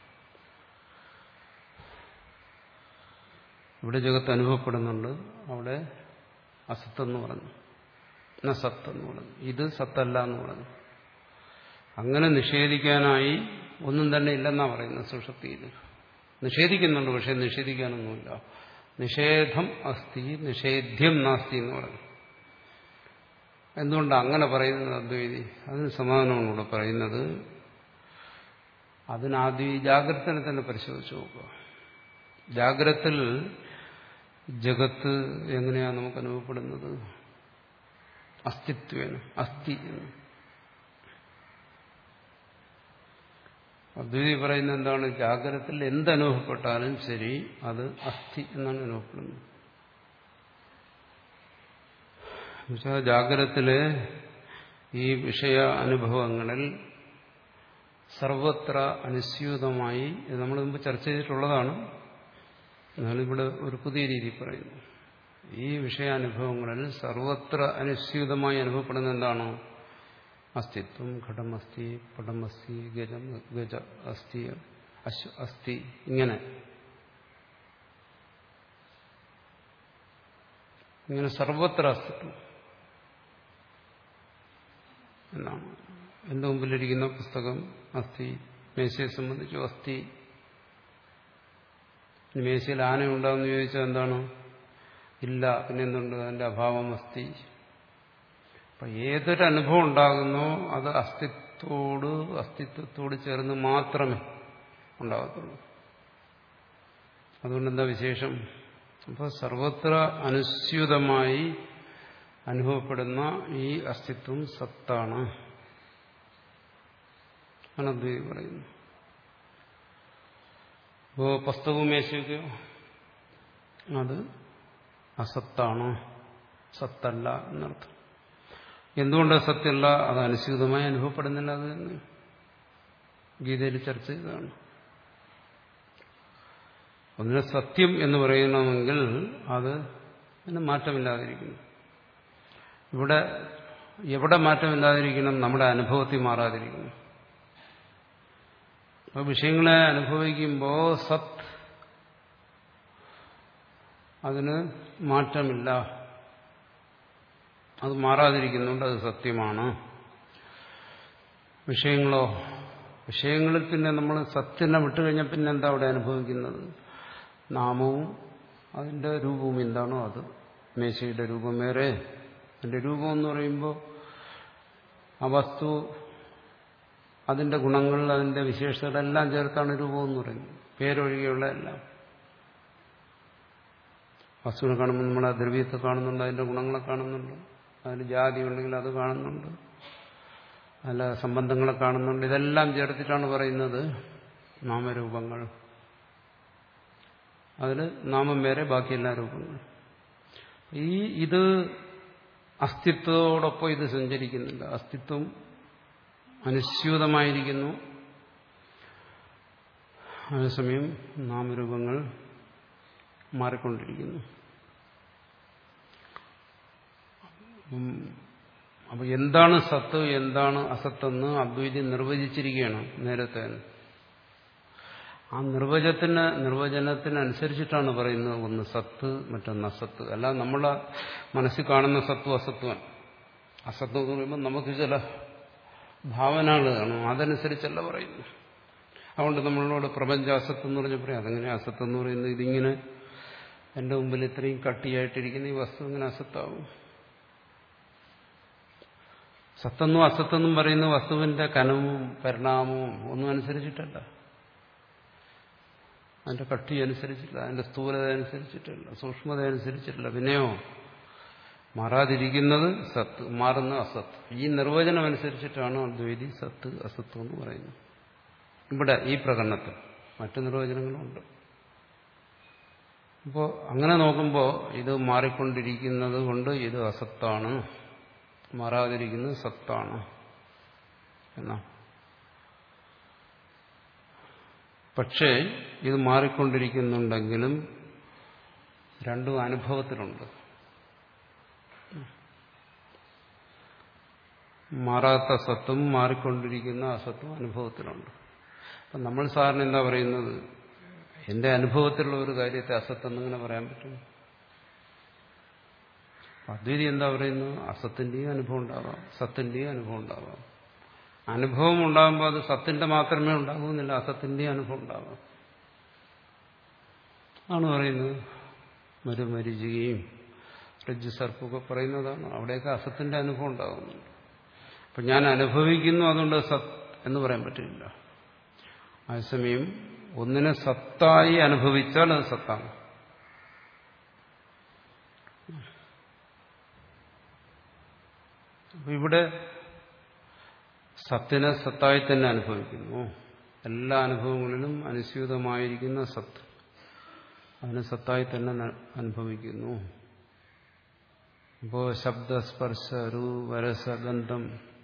ഇവിടെ ജഗത്ത് അനുഭവപ്പെടുന്നുണ്ട്, അവിടെ അസത്തെന്ന് പറഞ്ഞു, ന സത്തെന്ന് പറഞ്ഞു, ഇത് സത്തല്ല എന്ന് പറഞ്ഞു. അങ്ങനെ നിഷേധിക്കാനായി ഒന്നും തന്നെ ഇല്ലെന്നാ പറയുന്നത്. സുഷുപ്തിയിൽ നിഷേധിക്കുന്നുണ്ട്, പക്ഷെ നിഷേധിക്കാനൊന്നുമില്ല. നിഷേധം അസ്തി നിഷേധ്യം നാസ്തി എന്ന് പറഞ്ഞു. എന്തുകൊണ്ടാണ് അങ്ങനെ പറയുന്നത് അദ്വൈതി? അതിന് സമാധാനമാണ് ഇവിടെ പറയുന്നത്. അതിനാദ്യം ഈ ജാഗ്രതനെ തന്നെ പരിശോധിച്ച് നോക്കുക. ജാഗ്രതത്തിൽ ജഗത്ത് എങ്ങനെയാണ് നമുക്ക് അനുഭവപ്പെടുന്നത്? അസ്തിത്വേന, അസ്ഥി എന്ന്. അദ്വൈതി പറയുന്നത് എന്താണ്? ജാഗ്രതത്തിൽ എന്തനുഭവപ്പെട്ടാലും ശരി അത് അസ്ഥി എന്നാണ് അനുഭവപ്പെടുന്നത്. എന്നുവെച്ചാൽ ജാഗ്രതത്തിലെ ഈ വിഷയ അനുഭവങ്ങളിൽ സർവത്ര അനുസ്യൂതമായി, ഇത് നമ്മൾ മുമ്പ് ചർച്ച ചെയ്തിട്ടുള്ളതാണ്, എന്നാലും ഇവിടെ ഒരു പുതിയ രീതി പറയുന്നു. ഈ വിഷയാനുഭവങ്ങളിൽ സർവത്ര അനുസ്യൂതമായി അനുഭവപ്പെടുന്ന എന്താണ്? അസ്തിത്വം. ഘടമസ്തി, പടമസ്തി, ഗജം ഗജ അസ്ഥി, അശ്വ അസ്ഥി, ഇങ്ങനെ ഇങ്ങനെ സർവത്ര അസ്തിത്വം എന്നാണ്. എന്റെ മുമ്പിലിരിക്കുന്ന പുസ്തകം അസ്ഥി, മേശയെ സംബന്ധിച്ചു അസ്ഥി. മേശയിൽ ആന ഉണ്ടാകുമെന്ന് ചോദിച്ചാൽ എന്താണ്? ഇല്ല. പിന്നെ എന്തുണ്ട്? അതിന്റെ അഭാവം അസ്ഥി. അപ്പൊ ഏതൊരു അനുഭവം ഉണ്ടാകുന്നോ അത് അസ്തിത്വത്തോട് അസ്തിത്വത്തോട് ചേർന്ന് മാത്രമേ ഉണ്ടാകത്തുള്ളൂ. അതുകൊണ്ട് എന്താ വിശേഷം? അപ്പോൾ സർവത്ര അനുസ്യൂതമായി അനുഭവപ്പെടുന്ന ഈ അസ്തിത്വം സത്താണ് അദ്വൈതി പറയുന്നു. ഇപ്പോ പുസ്തകവും മേശയൊക്കെയോ അത് അസത്താണ്, സത്തല്ല എന്നർത്ഥം. എന്തുകൊണ്ട് സത്യമല്ല? അത് അനുസ്യൂതമായി അനുഭവപ്പെടുന്നില്ല. അത് തന്നെ ഗീതയിൽ ചർച്ച ചെയ്തതാണ്. ഒന്നിനെ സത്യം എന്ന് പറയണമെങ്കിൽ അത് അതിന് മാറ്റമില്ലാതിരിക്കുന്നു. ഇവിടെ എവിടെ മാറ്റമില്ലാതിരിക്കണം? നമ്മുടെ അനുഭവത്തിൽ മാറാതിരിക്കുന്നു. അപ്പോൾ വിഷയങ്ങളെ അനുഭവിക്കുമ്പോൾ സത് അതിന് മാറ്റമില്ല, അത് മാറാതിരിക്കുന്നുണ്ട്, അത് സത്യമാണ്. വിഷയങ്ങളോ വിഷയങ്ങളിൽ പിന്നെ നമ്മൾ സത്യനെ വിട്ടുകഴിഞ്ഞാൽ പിന്നെ എന്താ അവിടെ അനുഭവിക്കുന്നത്? നാമവും അതിന്റെ രൂപവും എന്താണോ അത്. മേശയുടെ രൂപം വേറെ, അതിന്റെ രൂപം എന്ന് പറയുമ്പോൾ ആ വസ്തു, അതിന്റെ ഗുണങ്ങൾ, അതിന്റെ വിശേഷതകളെല്ലാം ചേർത്താണ് രൂപം എന്ന് പറയുന്നത്. പേരൊഴികെയുള്ള എല്ലാം. വസ്തുവിനെ കാണുമ്പോൾ നമ്മൾ ആ ദ്രവ്യത്തെ കാണുന്നുണ്ട്, അതിന്റെ ഗുണങ്ങളെ കാണുന്നുണ്ട്, അതിന് ജാതി ഉണ്ടെങ്കിൽ അത് കാണുന്നുണ്ട്, അതിലെ സംബന്ധങ്ങളെ കാണുന്നുണ്ട്. ഇതെല്ലാം ചേർത്തിട്ടാണ് പറയുന്നത് നാമരൂപങ്ങൾ. അതിൽ നാമം വേറെ, ബാക്കിയെല്ലാ രൂപങ്ങൾ. ഈ ഇത് അസ്തിത്വത്തോടൊപ്പം ഇത് സഞ്ചരിക്കുന്നില്ല. അസ്തിത്വം അനുസ്യൂതമായിരിക്കുന്നു, അതേസമയം നാമരൂപങ്ങൾ മാറിക്കൊണ്ടിരിക്കുന്നു. അപ്പൊ എന്താണ് സത്ത്, എന്താണ് അസത്തെന്ന് അദ്വൈതി നിർവചിച്ചിരിക്കുകയാണ് നേരത്തെ. ആ നിർവചനത്തിന് നിർവചനത്തിനനുസരിച്ചിട്ടാണ് പറയുന്നത് ഒന്ന് സത്ത്, മറ്റൊന്ന് അസത്ത്. അല്ല നമ്മളെ മനസ്സിൽ കാണുന്ന സത്വം അസത്വം. അസത്വം എന്ന് പറയുമ്പോൾ നമുക്ക് ചില ഭാവനകൾ കാണും, അതനുസരിച്ചല്ല പറയുന്നു. അതുകൊണ്ട് നമ്മളോട് പ്രപഞ്ച അസത്ത് എന്ന് പറഞ്ഞാൽ പറയാം, അതെങ്ങനെ അസത്ത് എന്ന് പറയുന്നത്? ഇതിങ്ങനെ എന്റെ മുമ്പിൽ ഇത്രയും കട്ടിയായിട്ടിരിക്കുന്ന ഈ വസ്തു ഇങ്ങനെ അസത്താവും. സത്തെന്നും അസത്തെന്നും പറയുന്ന വസ്തുവിന്റെ കനവും പരിണാമവും ഒന്നും അനുസരിച്ചിട്ടല്ല, അതിന്റെ കട്ടി അനുസരിച്ചില്ല, അതിന്റെ സ്ഥൂലത അനുസരിച്ചിട്ടല്ല, സൂക്ഷ്മത അനുസരിച്ചിട്ടില്ല. പിന്നെയോ മാറാതിരിക്കുന്നത് സത്ത്, മാറുന്ന അസത്ത്. ഈ നിർവചനം അനുസരിച്ചിട്ടാണ് അദ്വൈതി സത്ത് അസത്ത് എന്ന് പറയുന്നത്. ഇവിടെ ഈ പ്രകടനത്തിൽ മറ്റു നിർവചനങ്ങളുണ്ട്. അപ്പോൾ അങ്ങനെ നോക്കുമ്പോൾ ഇത് മാറിക്കൊണ്ടിരിക്കുന്നത് കൊണ്ട് ഇത് അസത്താണ്, മാറാതിരിക്കുന്നത് സത്താണ് എന്നാ. പക്ഷേ ഇത് മാറിക്കൊണ്ടിരിക്കുന്നുണ്ടെങ്കിലും രണ്ടും അനുഭവത്തിലുണ്ട്. മാറാത്ത സത്തും മാറിക്കൊണ്ടിരിക്കുന്ന അസത്തും അനുഭവത്തിലുണ്ട്. അപ്പം നമ്മൾ സാറിന് എന്താ പറയുന്നത്? എന്റെ അനുഭവത്തിലുള്ള ഒരു കാര്യത്തെ അസത്തെന്നിങ്ങനെ പറയാൻ പറ്റും? അദ്വൈതി എന്താ പറയുന്നത്? അസത്തിന്റെയും അനുഭവം ഉണ്ടാവാം, സത്തിന്റെയും അനുഭവം ഉണ്ടാവാം. അനുഭവം ഉണ്ടാകുമ്പോൾ അത് സത്തിന്റെ മാത്രമേ ഉണ്ടാകുന്നില്ല, അസത്തിന്റെയും അനുഭവം ഉണ്ടാവാം ആണ് പറയുന്നത്. മരുമരിചികയും രജ്ജു സർപ്പൊക്കെ പറയുന്നതാണ്. അവിടെയൊക്കെ അസത്തിന്റെ അനുഭവം ഉണ്ടാകുന്നുണ്ട്. അപ്പം ഞാൻ അനുഭവിക്കുന്നു, അതുകൊണ്ട് സത്ത് എന്ന് പറയാൻ പറ്റില്ല. അതേസമയം ഒന്നിനെ സത്തായി അനുഭവിച്ചാൽ അത് സത്താണ്. അപ്പൊ ഇവിടെ സത്തിനെ സത്തായി തന്നെ അനുഭവിക്കുന്നു. എല്ലാ അനുഭവങ്ങളിലും അനുസ്യൂതമായിരിക്കുന്ന സത്ത്, അതിനെ സത്തായി തന്നെ അനുഭവിക്കുന്നു. അപ്പോൾ ശബ്ദസ്പർശ രൂപ രസ ഗന്ധം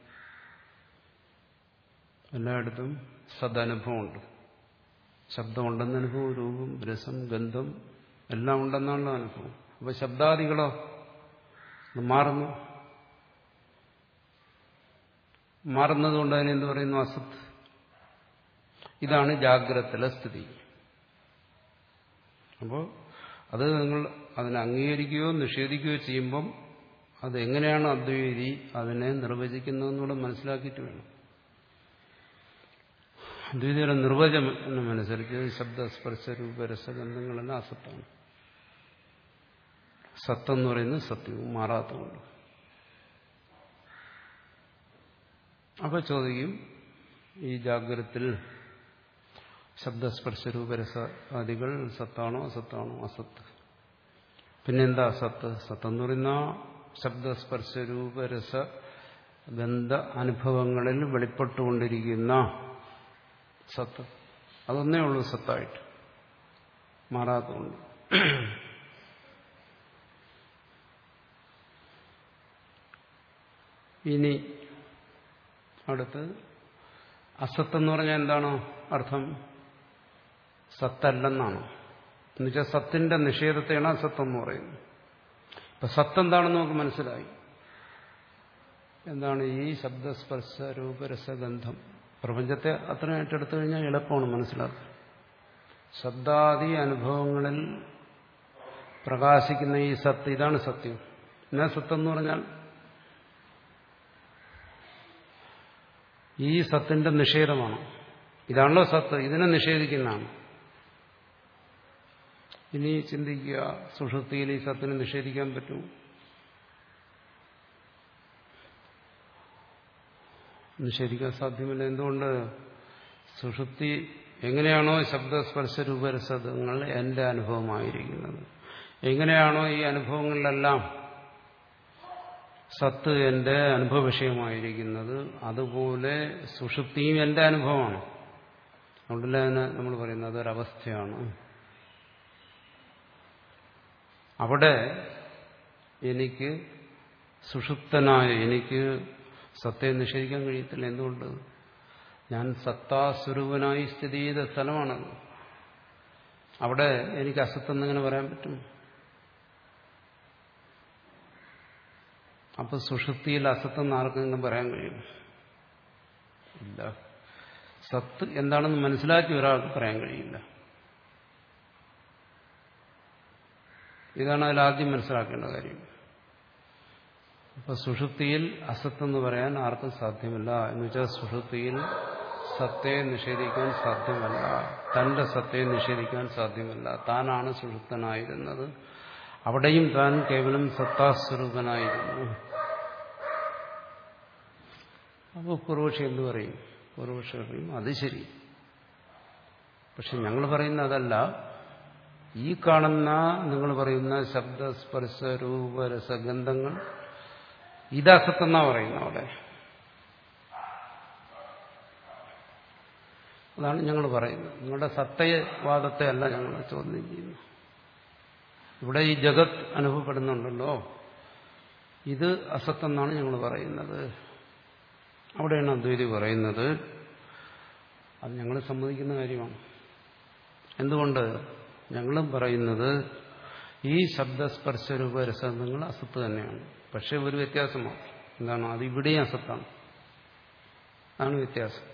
എല്ലായിടത്തും സദനുഭവമുണ്ട്. ശബ്ദമുണ്ടെന്ന അനുഭവം, രൂപം, രസം, ഗന്ധം എല്ലാം ഉണ്ടെന്നുള്ള അനുഭവം. അപ്പൊ ശബ്ദാദികളോ മാറുന്നു. മാറുന്നതുകൊണ്ട് അതിനെന്ത് പറയുന്നു? അസത്ത്. ഇതാണ് ജാഗ്രതയിലെ സ്ഥിതി. അപ്പോൾ അത് നിങ്ങൾ അതിനെ അംഗീകരിക്കുകയോ നിഷേധിക്കുകയോ ചെയ്യുമ്പം അതെങ്ങനെയാണ് അദ്വൈതി അതിനെ നിർവചിക്കുന്നതെന്നുകൂടെ മനസ്സിലാക്കിയിട്ട് വേണം. അദ്വൈതിയുടെ നിർവചനമനുസരിച്ച് ശബ്ദസ്പർശ രൂപ രസഗന്ധങ്ങളെല്ലാം അസത്താണ്. സത്തെന്ന് പറയുന്നത് സത്യവും മാറാത്തതുകൊണ്ട്. അപ്പൊ ചോദിക്കും, ഈ ജാഗ്രതത്തിൽ ശബ്ദസ്പർശ രൂപരസ ആദികൾ സത്താണോ അസത്താണോ? അസത്ത്. പിന്നെന്താ സത്ത്? സത്തെന്ന് പറയുന്ന ശബ്ദസ്പർശ രൂപരസ ഗന്ധ അനുഭവങ്ങളിൽ വെളിപ്പെട്ടുകൊണ്ടിരിക്കുന്ന സത്ത്. അതൊന്നേ ഉള്ളൂ സത്തായിട്ട്, മാറാത്തതുകൊണ്ട്. ഇനി അടുത്ത് അസത്തെന്ന് പറഞ്ഞാൽ എന്താണോ അർത്ഥം? സത്തല്ലെന്നാണ്. എന്നുവെച്ചാൽ സത്തിന്റെ നിഷേധത്തെയാണ് അസത്തെന്ന് പറയുന്നത്. ഇപ്പൊ സത്തെന്താണെന്ന് നമുക്ക് മനസ്സിലായി. എന്താണ് ഈ ശബ്ദസ്പർശ രൂപരസഗന്ധം? പ്രപഞ്ചത്തെ അത്രയായിട്ട് എടുത്തു കഴിഞ്ഞാൽ എളുപ്പമാണ് മനസ്സിലാക്കുക. ശബ്ദാദി അനുഭവങ്ങളിൽ പ്രകാശിക്കുന്ന ഈ സത്ത്, ഇതാണ് സത്യം. എന്നാ സത്തെന്ന് പറഞ്ഞാൽ ഈ സത്തിന്റെ നിഷേധമാണ്. ഇതാണല്ലോ സത്ത്, ഇതിനെ നിഷേധിക്കുന്നതാണ്. ഇനി ചിന്തിക്കുക, സുഷുപ്തിയിൽ ഈ സത്തിനെ നിഷേധിക്കാൻ പറ്റും? നിഷേധിക്കാൻ സാധ്യമല്ല. എന്തുകൊണ്ട്? സുഷുപ്തി എങ്ങനെയാണോ ശബ്ദസ്പർശ രൂപരസങ്ങൾ എന്റെ അനുഭവമായിരിക്കുന്നത്, എങ്ങനെയാണോ ഈ അനുഭവങ്ങളിലെല്ലാം സത്ത് എന്റെ അനുഭവ വിഷയമായിരിക്കുന്നത്, അതുപോലെ സുഷുപ്തിയും എന്റെ അനുഭവമാണ്. അതുകൊണ്ടല്ലേ അതിനെ നമ്മൾ പറയുന്നത് അതൊരവസ്ഥയാണ്. അവിടെ എനിക്ക് സുഷുപ്തനായ എനിക്ക് സത്തയെ നിഷേധിക്കാൻ കഴിയത്തില്ല. എന്തുകൊണ്ട്? ഞാൻ സത്താസ്വരൂപനായി സ്ഥിതി ചെയ്ത സ്ഥലമാണത്. അവിടെ എനിക്ക് അസത്തെന്നിങ്ങനെ പറയാൻ പറ്റും? അപ്പൊ സുഷുപ്തിയിൽ അസത്തെന്ന് ആർക്കെങ്കിലും പറയാൻ കഴിയും? ഇല്ല. സത്ത് എന്താണെന്ന് മനസ്സിലാക്കി ഒരാൾക്ക് പറയാൻ കഴിയില്ല. ഇതാണ് അതിലാദ്യം മനസ്സിലാക്കേണ്ട കാര്യം. അപ്പൊ സുഷുപ്തിയിൽ അസത്തെന്ന് പറയാൻ ആർക്കും സാധ്യമല്ല. എന്ന് വെച്ചാൽ സുഷുപ്തിയിൽ സത്തയെ നിഷേധിക്കാൻ സാധ്യമല്ല, തന്റെ സത്തയെ നിഷേധിക്കാൻ സാധ്യമല്ല. താനാണ് സുഷുപ്തനായിരുന്നത്, അവിടെയും താൻ കേവലം സത്താസ്വരൂപനായിരുന്നു. അപ്പോൾ പൂർവക്ഷി എന്തു പറയും? പൂർവക്ഷി പറയും അത് ശരി, പക്ഷെ ഞങ്ങൾ പറയുന്ന അതല്ല. ഈ കാണുന്ന നിങ്ങൾ പറയുന്ന ശബ്ദസ്പർശ രൂപരസഗന്ധങ്ങൾ ഇതസത്തെന്നാ പറയുന്നത്. അവിടെ അതാണ് ഞങ്ങൾ പറയുന്നത്. നിങ്ങളുടെ സത്യവാദത്തെ അല്ല ഞങ്ങൾ ചോദ്യം ചെയ്യുന്നു. ഇവിടെ ഈ ജഗത് അനുഭവപ്പെടുന്നുണ്ടല്ലോ, ഇത് അസത്തെന്നാണ് ഞങ്ങൾ പറയുന്നത്. അവിടെയാണ് അദ്വൈതി പറയുന്നത് അത് ഞങ്ങൾ സമ്മതിക്കുന്ന കാര്യമാണ്. എന്തുകൊണ്ട്? ഞങ്ങളും പറയുന്നത് ഈ ശബ്ദസ്പർശ രൂപരസങ്ങൾ അസത്ത് തന്നെയാണ്. പക്ഷെ ഒരു വ്യത്യാസം മാത്രം. എന്താണ്? അത് ഇവിടെയും അസത്താണ്. അതാണ് വ്യത്യാസം.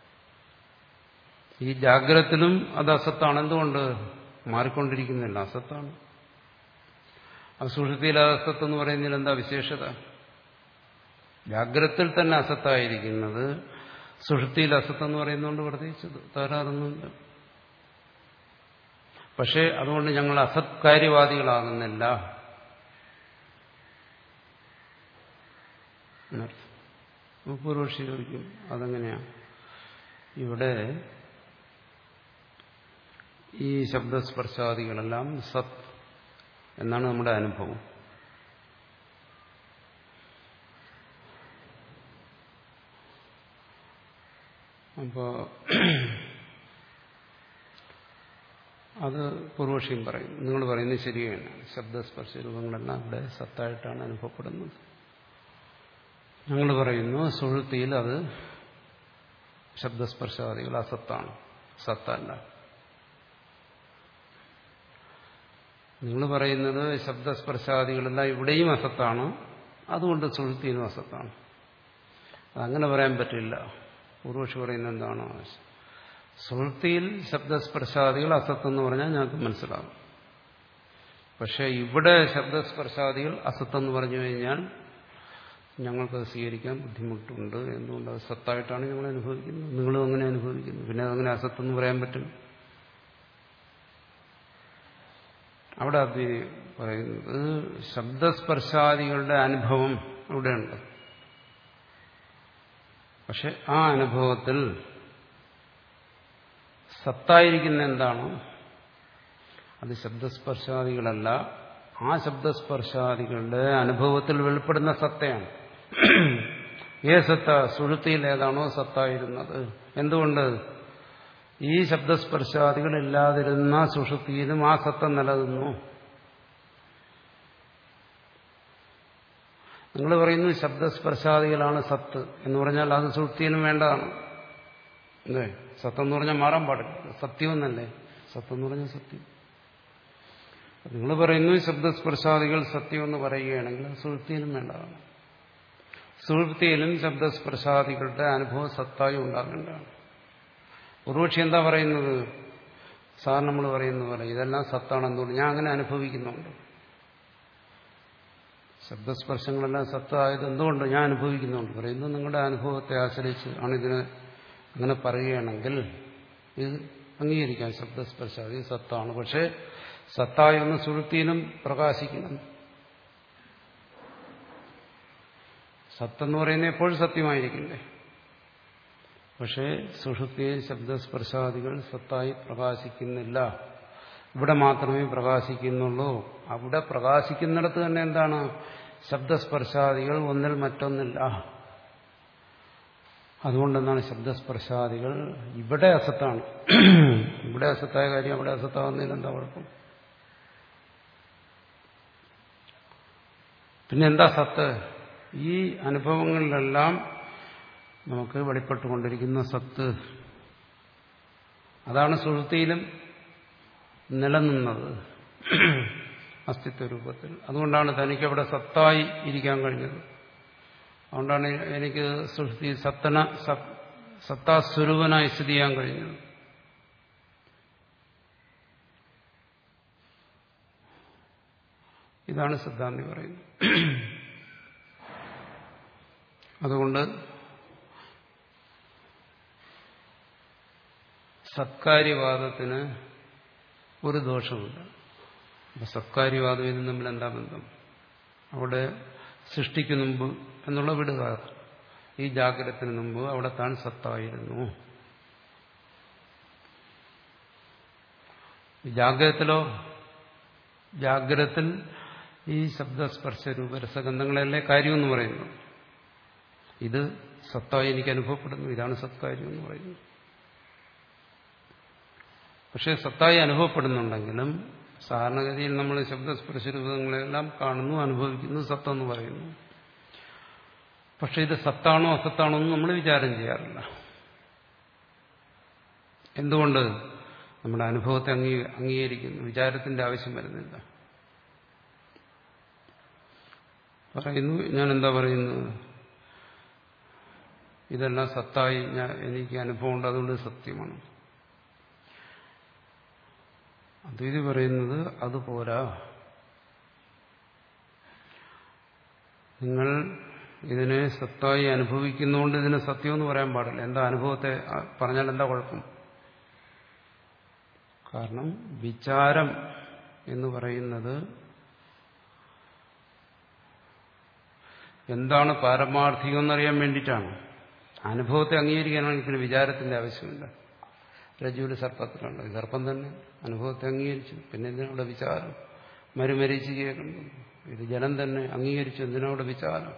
ഈ ജാഗ്രതത്തിലും അത് അസത്താണ്. എന്തുകൊണ്ട്? മാറിക്കൊണ്ടിരിക്കുന്നില്ല, അസത്താണ്. സുഷുപ്തിയിൽ അസത്തെന്ന് പറയുന്നതിൽ എന്താ വിശേഷത? ജാഗ്രതത്തിൽ തന്നെ അസത്തായിരിക്കുന്നത് സുഷുപ്തിയിൽ അസത്തെന്ന് പറയുന്നതുകൊണ്ട് പ്രത്യേകിച്ച് തകരാറൊന്നുമില്ല. പക്ഷെ അതുകൊണ്ട് ഞങ്ങൾ അസത്കാര്യവാദികളാകുന്നില്ല. പൂർവക്ഷി ചോദിക്കും അതെങ്ങനെയാ? ഇവിടെ ഈ ശബ്ദസ്പർശാദികളെല്ലാം സത് എന്നാണ് നമ്മുടെ അനുഭവം. അപ്പോൾ അത് പൂർവക്ഷിയും പറയും. നിങ്ങൾ പറയുന്നത് ശരിയാണ്. ശബ്ദസ്പർശ രൂപങ്ങളെല്ലാം ഇവിടെ സത്തായിട്ടാണ് അനുഭവപ്പെടുന്നത്. ഞങ്ങൾ പറയുന്നു സുഷുപ്തിയിൽ അത് ശബ്ദസ്പർശാദികൾ അസത്താണ്, സത്തല്ല. നിങ്ങൾ പറയുന്നത് ശബ്ദസ്പർശാദികളെല്ലാം ഇവിടെയും അസത്താണ്, അതുകൊണ്ട് സുഷുപ്തിയിലും അസത്താണ്. അതങ്ങനെ പറയാൻ പറ്റില്ല. പൂർവക്ഷി പറയുന്നത് എന്താണ്? സുഷുപ്തിയിൽ ശബ്ദസ്പർശാദികൾ അസത്തെന്ന് പറഞ്ഞാൽ ഞങ്ങൾക്ക് മനസ്സിലാകും. പക്ഷെ ഇവിടെ ശബ്ദസ്പർശാദികൾ അസത്തെന്ന് പറഞ്ഞു കഴിഞ്ഞാൽ ഞങ്ങൾക്കത് സ്വീകരിക്കാൻ ബുദ്ധിമുട്ടുണ്ട്. എന്തുകൊണ്ട്? അത് സത്തായിട്ടാണ് ഞങ്ങൾ അനുഭവിക്കുന്നത്, നിങ്ങളും അങ്ങനെ അനുഭവിക്കുന്നു. പിന്നെ അതങ്ങനെ അസത്തെന്ന് പറയാൻ പറ്റും? അവിടെ അത് പറയുന്നത് ശബ്ദസ്പർശാദികളുടെ അനുഭവം ഇവിടെയുണ്ട്. പക്ഷെ ആ അനുഭവത്തിൽ സത്തായിരിക്കുന്ന എന്താണ്? അത് ശബ്ദസ്പർശാദികളല്ല, ആ ശബ്ദസ്പർശാദികളുടെ അനുഭവത്തിൽ വെളിപ്പെടുന്ന സത്തയാണ്. ഏ സത്ത? സുഷുപ്തിയിൽ ഏതാണോ സത്തായിരുന്നത്. എന്തുകൊണ്ട്? ഈ ശബ്ദസ്പർശാദികൾ ഇല്ലാതിരുന്ന സുഷുപ്തിയിലും ആ സത്ത നിലനിന്നു. നിങ്ങൾ പറയുന്നു ശബ്ദസ്പർശാദികളാണ് സത്ത് എന്ന് പറഞ്ഞാൽ അത് സുഷുപ്തിയിലും വേണ്ടതാണ്. അല്ലേ? സത്തെന്ന് പറഞ്ഞാൽ മാറാൻ പാടില്ല. സത്യമെന്നല്ലേ? സത്തെന്ന് പറഞ്ഞാൽ സത്യം. നിങ്ങൾ പറയുന്നു ശബ്ദസ്പർശാദികൾ സത്യമെന്ന് പറയുകയാണെങ്കിൽ സുഷുപ്തിയിലും വേണ്ടതാണ്. സുഷുപ്തിയിലും ശബ്ദസ്പർശാദികളുടെ അനുഭവം സത്തായി ഉണ്ടാകേണ്ടതാണ്. പൂർവക്ഷി എന്താ പറയുന്നത്? സാർ നമ്മൾ പറയുന്ന പോലെ ഇതെല്ലാം സത്താണെന്നുകൊണ്ട് ഞാൻ അങ്ങനെ അനുഭവിക്കുന്നുണ്ട്. ശബ്ദസ്പർശങ്ങളെല്ലാം സത്തായത് എന്തുകൊണ്ട്? ഞാൻ അനുഭവിക്കുന്നുണ്ട്. പറയുന്നു നിങ്ങളുടെ അനുഭവത്തെ ആശ്രയിച്ച് ആണ് ഇതിനെ അങ്ങനെ പറയുകയാണെങ്കിൽ ഇത് അംഗീകരിക്കാം. ശബ്ദസ്പർശാദി സത്താണ്. പക്ഷേ സത്തായ ഒന്ന് സുഷുപ്തിയിലും പ്രകാശിക്കണം. സത്തെന്ന് പറയുന്നത് എപ്പോഴും സത്യമായിരിക്കില്ലേ? പക്ഷേ സുഷുപ്തിയിൽ ശബ്ദസ്പർശാദികൾ സത്തായി പ്രകാശിക്കുന്നില്ല. ഇവിടെ മാത്രമേ പ്രകാശിക്കുന്നുള്ളൂ. അവിടെ പ്രകാശിക്കുന്നിടത്ത് തന്നെ എന്താണ്? ശബ്ദസ്പർശാദികൾ ഒന്നിൽ മറ്റൊന്നില്ല. അതുകൊണ്ടെന്താണ് ശബ്ദസ്പർശാദികൾ ഇവിടെ അസത്താണ്. ഇവിടെ അസത്തായ കാര്യം അവിടെ അസത്താവുന്നതിൽ എന്താ കുഴപ്പം? പിന്നെ എന്താ സത്ത്? ഈ അനുഭവങ്ങളിലെല്ലാം നമുക്ക് വെളിപ്പെട്ടുകൊണ്ടിരിക്കുന്ന സത്ത്, അതാണ് സുഷുപ്തിയിലും നിലനിന്നത് അസ്തിത്വ രൂപത്തിൽ. അതുകൊണ്ടാണ് തനിക്ക് അവിടെ സത്തായി ഇരിക്കാൻ കഴിഞ്ഞത്. അതുകൊണ്ടാണ് എനിക്ക് സുഷുപ്തി സത്തന സത്താസ്വരൂപനായി സ്ഥിതി ചെയ്യാൻ കഴിഞ്ഞത്. ഇതാണ് സിദ്ധാന്തി പറയുന്നത്. അതുകൊണ്ട് സത്കാര്യവാദത്തിന് ഒരു ദോഷമില്ല. അപ്പൊ സത്കാര്യവാദം ഇതും തമ്മിൽ എന്താ ബന്ധം? അവിടെ സൃഷ്ടിക്കു മുമ്പ് എന്നുള്ള വിടുക. ഈ ജാഗ്രതത്തിന് മുമ്പ് അവിടെ താൻ സത്തായിരുന്നു. ജാഗ്രതത്തിലോ? ജാഗ്രതത്തിൽ ഈ ശബ്ദസ്പർശ രൂപരസഗന്ധങ്ങളല്ലേ കാര്യമെന്ന് പറയുന്നു. ഇത് സത്തായി എനിക്ക് അനുഭവപ്പെടുന്നു. ഇതാണ് സത്കാര്യം എന്ന് പറയുന്നത്. പക്ഷെ സത്തായി അനുഭവപ്പെടുന്നുണ്ടെങ്കിലും സാധാരണഗതിയിൽ നമ്മൾ ശബ്ദസ്പർശ രൂപങ്ങളെല്ലാം കാണുന്നു, അനുഭവിക്കുന്നു, സത്തെന്ന് പറയുന്നു. പക്ഷെ ഇത് സത്താണോ അസത്താണോ എന്ന് നമ്മൾ വിചാരം ചെയ്യാറില്ല. എന്തുകൊണ്ട്? നമ്മുടെ അനുഭവത്തെ അംഗീ അംഗീകരിക്കുന്നു വിചാരത്തിന്റെ ആവശ്യം വരുന്നില്ല. പറയുന്നു, ഞാൻ എന്താ പറയുന്നത്? ഇതെല്ലാം സത്തായി ഞാൻ എനിക്ക് അനുഭവമുണ്ട്, അതുകൊണ്ട് സത്യമാണ്. അദ്വൈതി പറയുന്നത് അതുപോരാ. നിങ്ങൾ ഇതിനെ സത്തായി അനുഭവിക്കുന്നതുകൊണ്ട് ഇതിനെ സത്യമെന്ന് പറയാൻ പാടില്ല. എന്താ അനുഭവത്തെ പറഞ്ഞാൽ എന്താ കുഴപ്പം? കാരണം വിചാരം എന്ന് പറയുന്നത് എന്താണ് പാരമാർത്ഥികം എന്നറിയാൻ വേണ്ടിയിട്ടാണ്. അനുഭവത്തെ അംഗീകരിക്കാനാണെങ്കിൽ പിന്നെ വിചാരത്തിന്റെ ആവശ്യമില്ല. രജ്ജുവിൽ സർപ്പത്തിലുണ്ട്, സർപ്പം തന്നെ അനുഭവത്തെ അംഗീകരിച്ചു, പിന്നെ എന്തിനവിടെ വിചാരം? മരുമരീച്ച് കേൾക്കുന്നു, ഇത് ജലം തന്നെ അംഗീകരിച്ചു, എന്തിനവിടെ വിചാരം?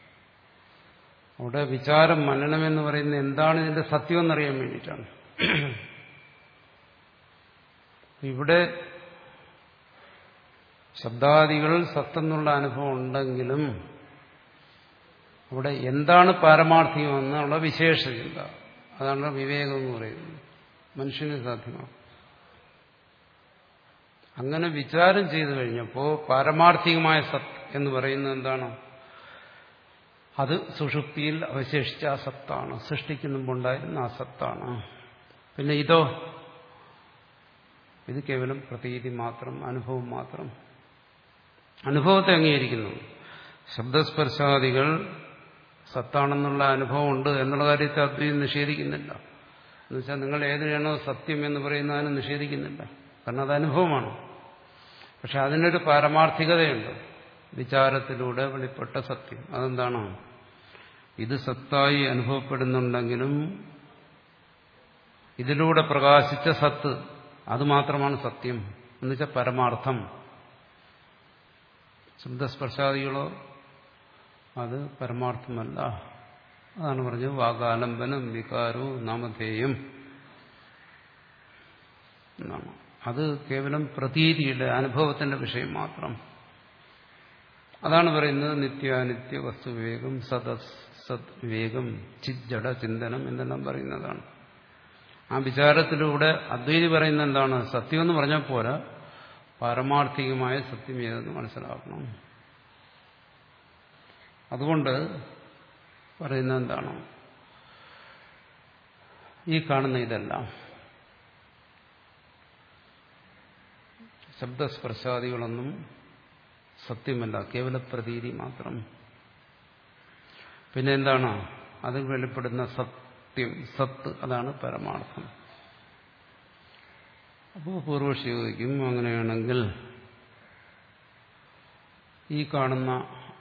അവിടെ വിചാരം മനനമെന്ന് പറയുന്നത് എന്താണ് ഇതിന്റെ സത്യം എന്നറിയാൻ വേണ്ടിയിട്ടാണ്. ഇവിടെ ശബ്ദാദികൾ സത്തെന്നുള്ള അനുഭവം ഉണ്ടെങ്കിലും അവിടെ എന്താണ് പാരമാർത്ഥികം എന്നുള്ള വിശേഷ ചിന്ത, അതാണ് വിവേകം എന്ന് പറയുന്നത്. മനുഷ്യന് സാധ്യമാണ്. അങ്ങനെ വിചാരം ചെയ്തു കഴിഞ്ഞപ്പോൾ പാരമാർത്ഥികമായ സത്ത് എന്ന് പറയുന്നത് എന്താണ്? അത് സുഷുപ്തിയിൽ അവശേഷിച്ച ആ സത്താണ്, സൃഷ്ടിക്ക് മുമ്പുണ്ടായിരുന്ന ആ സത്താണ്. പിന്നെ ഇതോ, ഇത് കേവലം പ്രതീതി മാത്രം, അനുഭവം മാത്രം. അനുഭവത്തെ അംഗീകരിക്കുന്നു. ശബ്ദസ്പർശാദികൾ സത്താണെന്നുള്ള അനുഭവമുണ്ട് എന്നുള്ള കാര്യത്തെ അദ്വൈതം നിഷേധിക്കുന്നില്ല. എന്നുവെച്ചാൽ നിങ്ങൾ ഏതിനാണോ സത്യം എന്ന് പറയുന്നതിന് നിഷേധിക്കുന്നില്ല, കാരണം അത് അനുഭവമാണ്. പക്ഷെ അതിനൊരു പാരമാർത്ഥികതയുണ്ട്, വിചാരത്തിലൂടെ വെളിപ്പെട്ട സത്യം. അതെന്താണ്? ഇത് സത്തായി അനുഭവപ്പെടുന്നുണ്ടെങ്കിലും ഇതിലൂടെ പ്രകാശിച്ച സത്ത്, അത് മാത്രമാണ് സത്യം എന്നുവെച്ചാൽ പരമാർത്ഥം. ശബ്ദസ്പർശാദികളോ അത് പരമാർത്ഥമല്ല. അതാണ് പറഞ്ഞത് വാഗാലംബനം വികാരവും നാമധേയം എന്നാണ്. അത് കേവലം പ്രതീതിയുടെ അനുഭവത്തിന്റെ വിഷയം മാത്രം. അതാണ് പറയുന്നത് നിത്യാനിത്യ വസ്തുവിവേകം, സദ സത് വിവേകം, ചിജ്ജട ചിന്തനം എന്നെല്ലാം പറയുന്നതാണ്. ആ വിചാരത്തിലൂടെ അദ്വൈതി പറയുന്നത് എന്താണ്? സത്യം എന്ന് പറഞ്ഞാൽ പോരാ, പാരമാർത്ഥികമായ സത്യം ഏതെന്ന് മനസ്സിലാക്കണം. അതുകൊണ്ട് പറയുന്നത് എന്താണ്? ഈ കാണുന്ന ഇതെല്ലാം ശബ്ദസ്പർശാദികളൊന്നും സത്യമല്ല, കേവല പ്രതീതി മാത്രം. പിന്നെ എന്താണ്? അതിൽ വെളിപ്പെടുന്ന സത്യം, സത്ത്, അതാണ് പരമാർത്ഥം. അപ്പോൾ പൂർവക്ഷി ചോദിക്കും, അങ്ങനെയാണെങ്കിൽ ഈ കാണുന്ന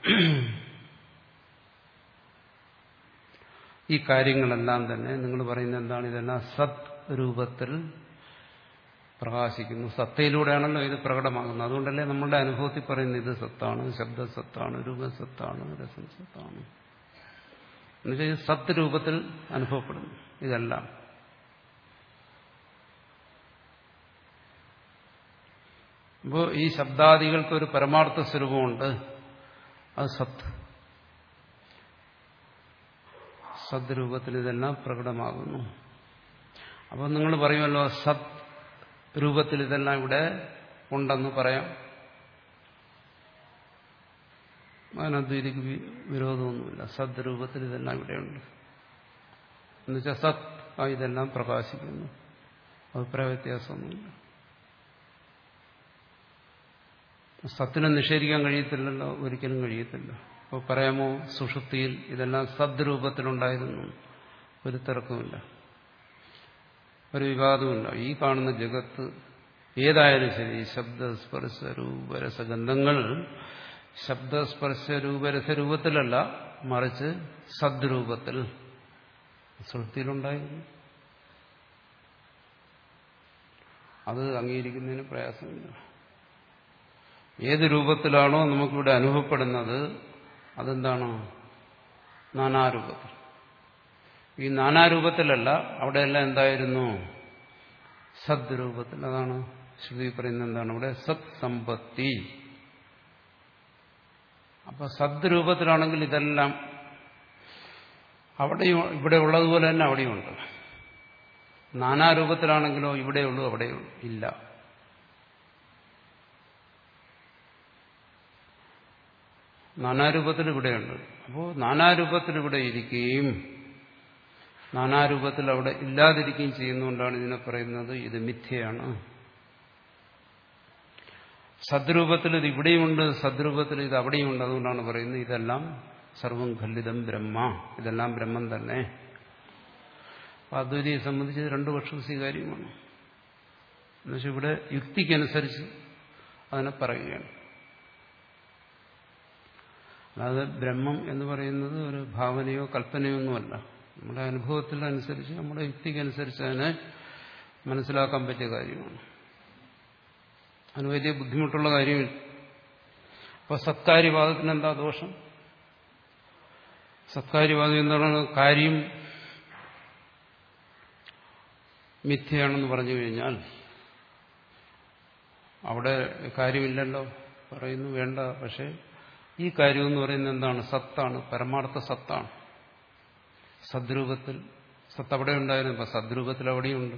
ഈ കാര്യങ്ങളെല്ലാം തന്നെ നിങ്ങൾ പറയുന്നത് എന്താണ്? ഇതെല്ലാം സത് രൂപത്തിൽ പ്രകാശിക്കുന്നു. സത്തയിലൂടെയാണല്ലോ ഇത് പ്രകടമാകുന്നത്. അതുകൊണ്ടല്ലേ നമ്മളുടെ അനുഭവത്തിൽ പറയുന്നത് ഇത് സത്താണ്, ശബ്ദസത്താണ്, രൂപസത്താണ്, രസം സത്താണ് എന്നുവെച്ചാൽ സത്ത് രൂപത്തിൽ അനുഭവപ്പെടുന്നു ഇതെല്ലാം. അപ്പോൾ ഈ ശബ്ദാദികൾക്കൊരു പരമാർത്ഥ സ്വരൂപമുണ്ട്, അത് സത്ത്. സദ് രൂപത്തിൽ ഇതെല്ലാം പ്രകടമാകുന്നു. അപ്പോൾ നിങ്ങൾ പറയുമല്ലോ സത് രൂപത്തിൽ ഇതെല്ലാം ഇവിടെ ഉണ്ടെന്ന് പറയാം. അതിനദ്വൈതിക്ക് വിരോധമൊന്നുമില്ല. സദ് രൂപത്തിൽ ഇതെല്ലാം ഇവിടെയുണ്ട് എന്നുവെച്ചാൽ സത് ആ ഇതെല്ലാം പ്രകാശിക്കുന്നു, അഭിപ്രായ വ്യത്യാസമൊന്നുമില്ല. സത്തിനെ നിഷേധിക്കാൻ കഴിയത്തില്ലല്ലോ, ഒരിക്കലും കഴിയത്തില്ല. അപ്പോൾ പറയാമോ സുഷുപ്തിയിൽ ഇതെല്ലാം സദ്രൂപത്തിലുണ്ടായിരുന്നു? ഒരു തർക്കമില്ല, ഒരു വിവാദമില്ല. ഈ കാണുന്ന ജഗത്ത് ഏതായാലും ശരി, ശബ്ദസ്പർശ രൂപരസഗന്ധങ്ങൾ ശബ്ദസ്പർശ രൂപരസരൂപത്തിലല്ല, മറിച്ച് സദ്രൂപത്തിൽ സുഷുപ്തിയിലുണ്ടായിരുന്നു. അത് അംഗീകരിക്കുന്നതിന് പ്രയാസമില്ല. ഏത് രൂപത്തിലാണോ നമുക്കിവിടെ അനുഭവപ്പെടുന്നത് അതെന്താണ്? നാനാരൂപത്തിൽ. ഈ നാനാരൂപത്തിലല്ല, അവിടെയെല്ലാം എന്തായിരുന്നു? സദ്രൂപത്തിൽ. അതാണ് ശ്രുതി പറയുന്നത് എന്താണ്? ഇവിടെ സത് സമ്പത്തി. അപ്പൊ സദ്രൂപത്തിലാണെങ്കിൽ ഇതെല്ലാം അവിടെയും ഇവിടെ ഉള്ളതുപോലെ തന്നെ അവിടെയുണ്ട്. നാനാരൂപത്തിലാണെങ്കിലോ ഇവിടെയുള്ളൂ അവിടെയുള്ളൂ ഇല്ല. നാനാരൂപത്തിൽ ഇവിടെയുണ്ട്. അപ്പോൾ നാനാരൂപത്തിൽ ഇവിടെ ഇരിക്കുകയും നാനാരൂപത്തിൽ അവിടെ ഇല്ലാതിരിക്കുകയും ചെയ്യുന്നതുകൊണ്ടാണ് ഇതിനെ പറയുന്നത് ഇത് മിഥ്യയാണ്. സദ്രൂപത്തിൽ ഇത് ഇവിടെയുമുണ്ട്, സദ്രൂപത്തിൽ ഇത് അവിടെയുമുണ്ട്. അതുകൊണ്ടാണ് പറയുന്നത് ഇതെല്ലാം സർവം ഖല്ലിതം ബ്രഹ്മ, ഇതെല്ലാം ബ്രഹ്മം തന്നെ. അദ്വൈതിയെ സംബന്ധിച്ച് രണ്ടു പക്ഷം സ്വീകാര്യമാണ്. എന്നുവെച്ചാൽ ഇവിടെ യുക്തിക്കനുസരിച്ച് അതിനെ പറയുകയാണ്. അല്ലാതെ ബ്രഹ്മം എന്ന് പറയുന്നത് ഒരു ഭാവനയോ കൽപ്പനയോ ഒന്നുമല്ല. നമ്മുടെ അനുഭവത്തിനനുസരിച്ച്, നമ്മുടെ യുക്തിക്കനുസരിച്ച് അതിനെ മനസ്സിലാക്കാൻ പറ്റിയ കാര്യമാണ്. അതിന് വലിയ ബുദ്ധിമുട്ടുള്ള കാര്യമില്ല. അപ്പോൾ സത്കാര്യവാദത്തിന് എന്താ ദോഷം? സത്കാര്യവാദം എന്താണ്? കാര്യം മിഥ്യയാണെന്ന് പറഞ്ഞു കഴിഞ്ഞാൽ അവിടെ കാര്യമില്ലല്ലോ പറയുന്നു, വേണ്ട. പക്ഷെ ഈ കാര്യം എന്ന് പറയുന്നത് എന്താണ്? സത്താണ്, പരമാർത്ഥ സത്താണ്. സദ്രൂപത്തിൽ സത്ത് അവിടെ ഉണ്ടായിരുന്നു, ഇപ്പൊ സദ്രൂപത്തിൽ അവിടെയുണ്ട്.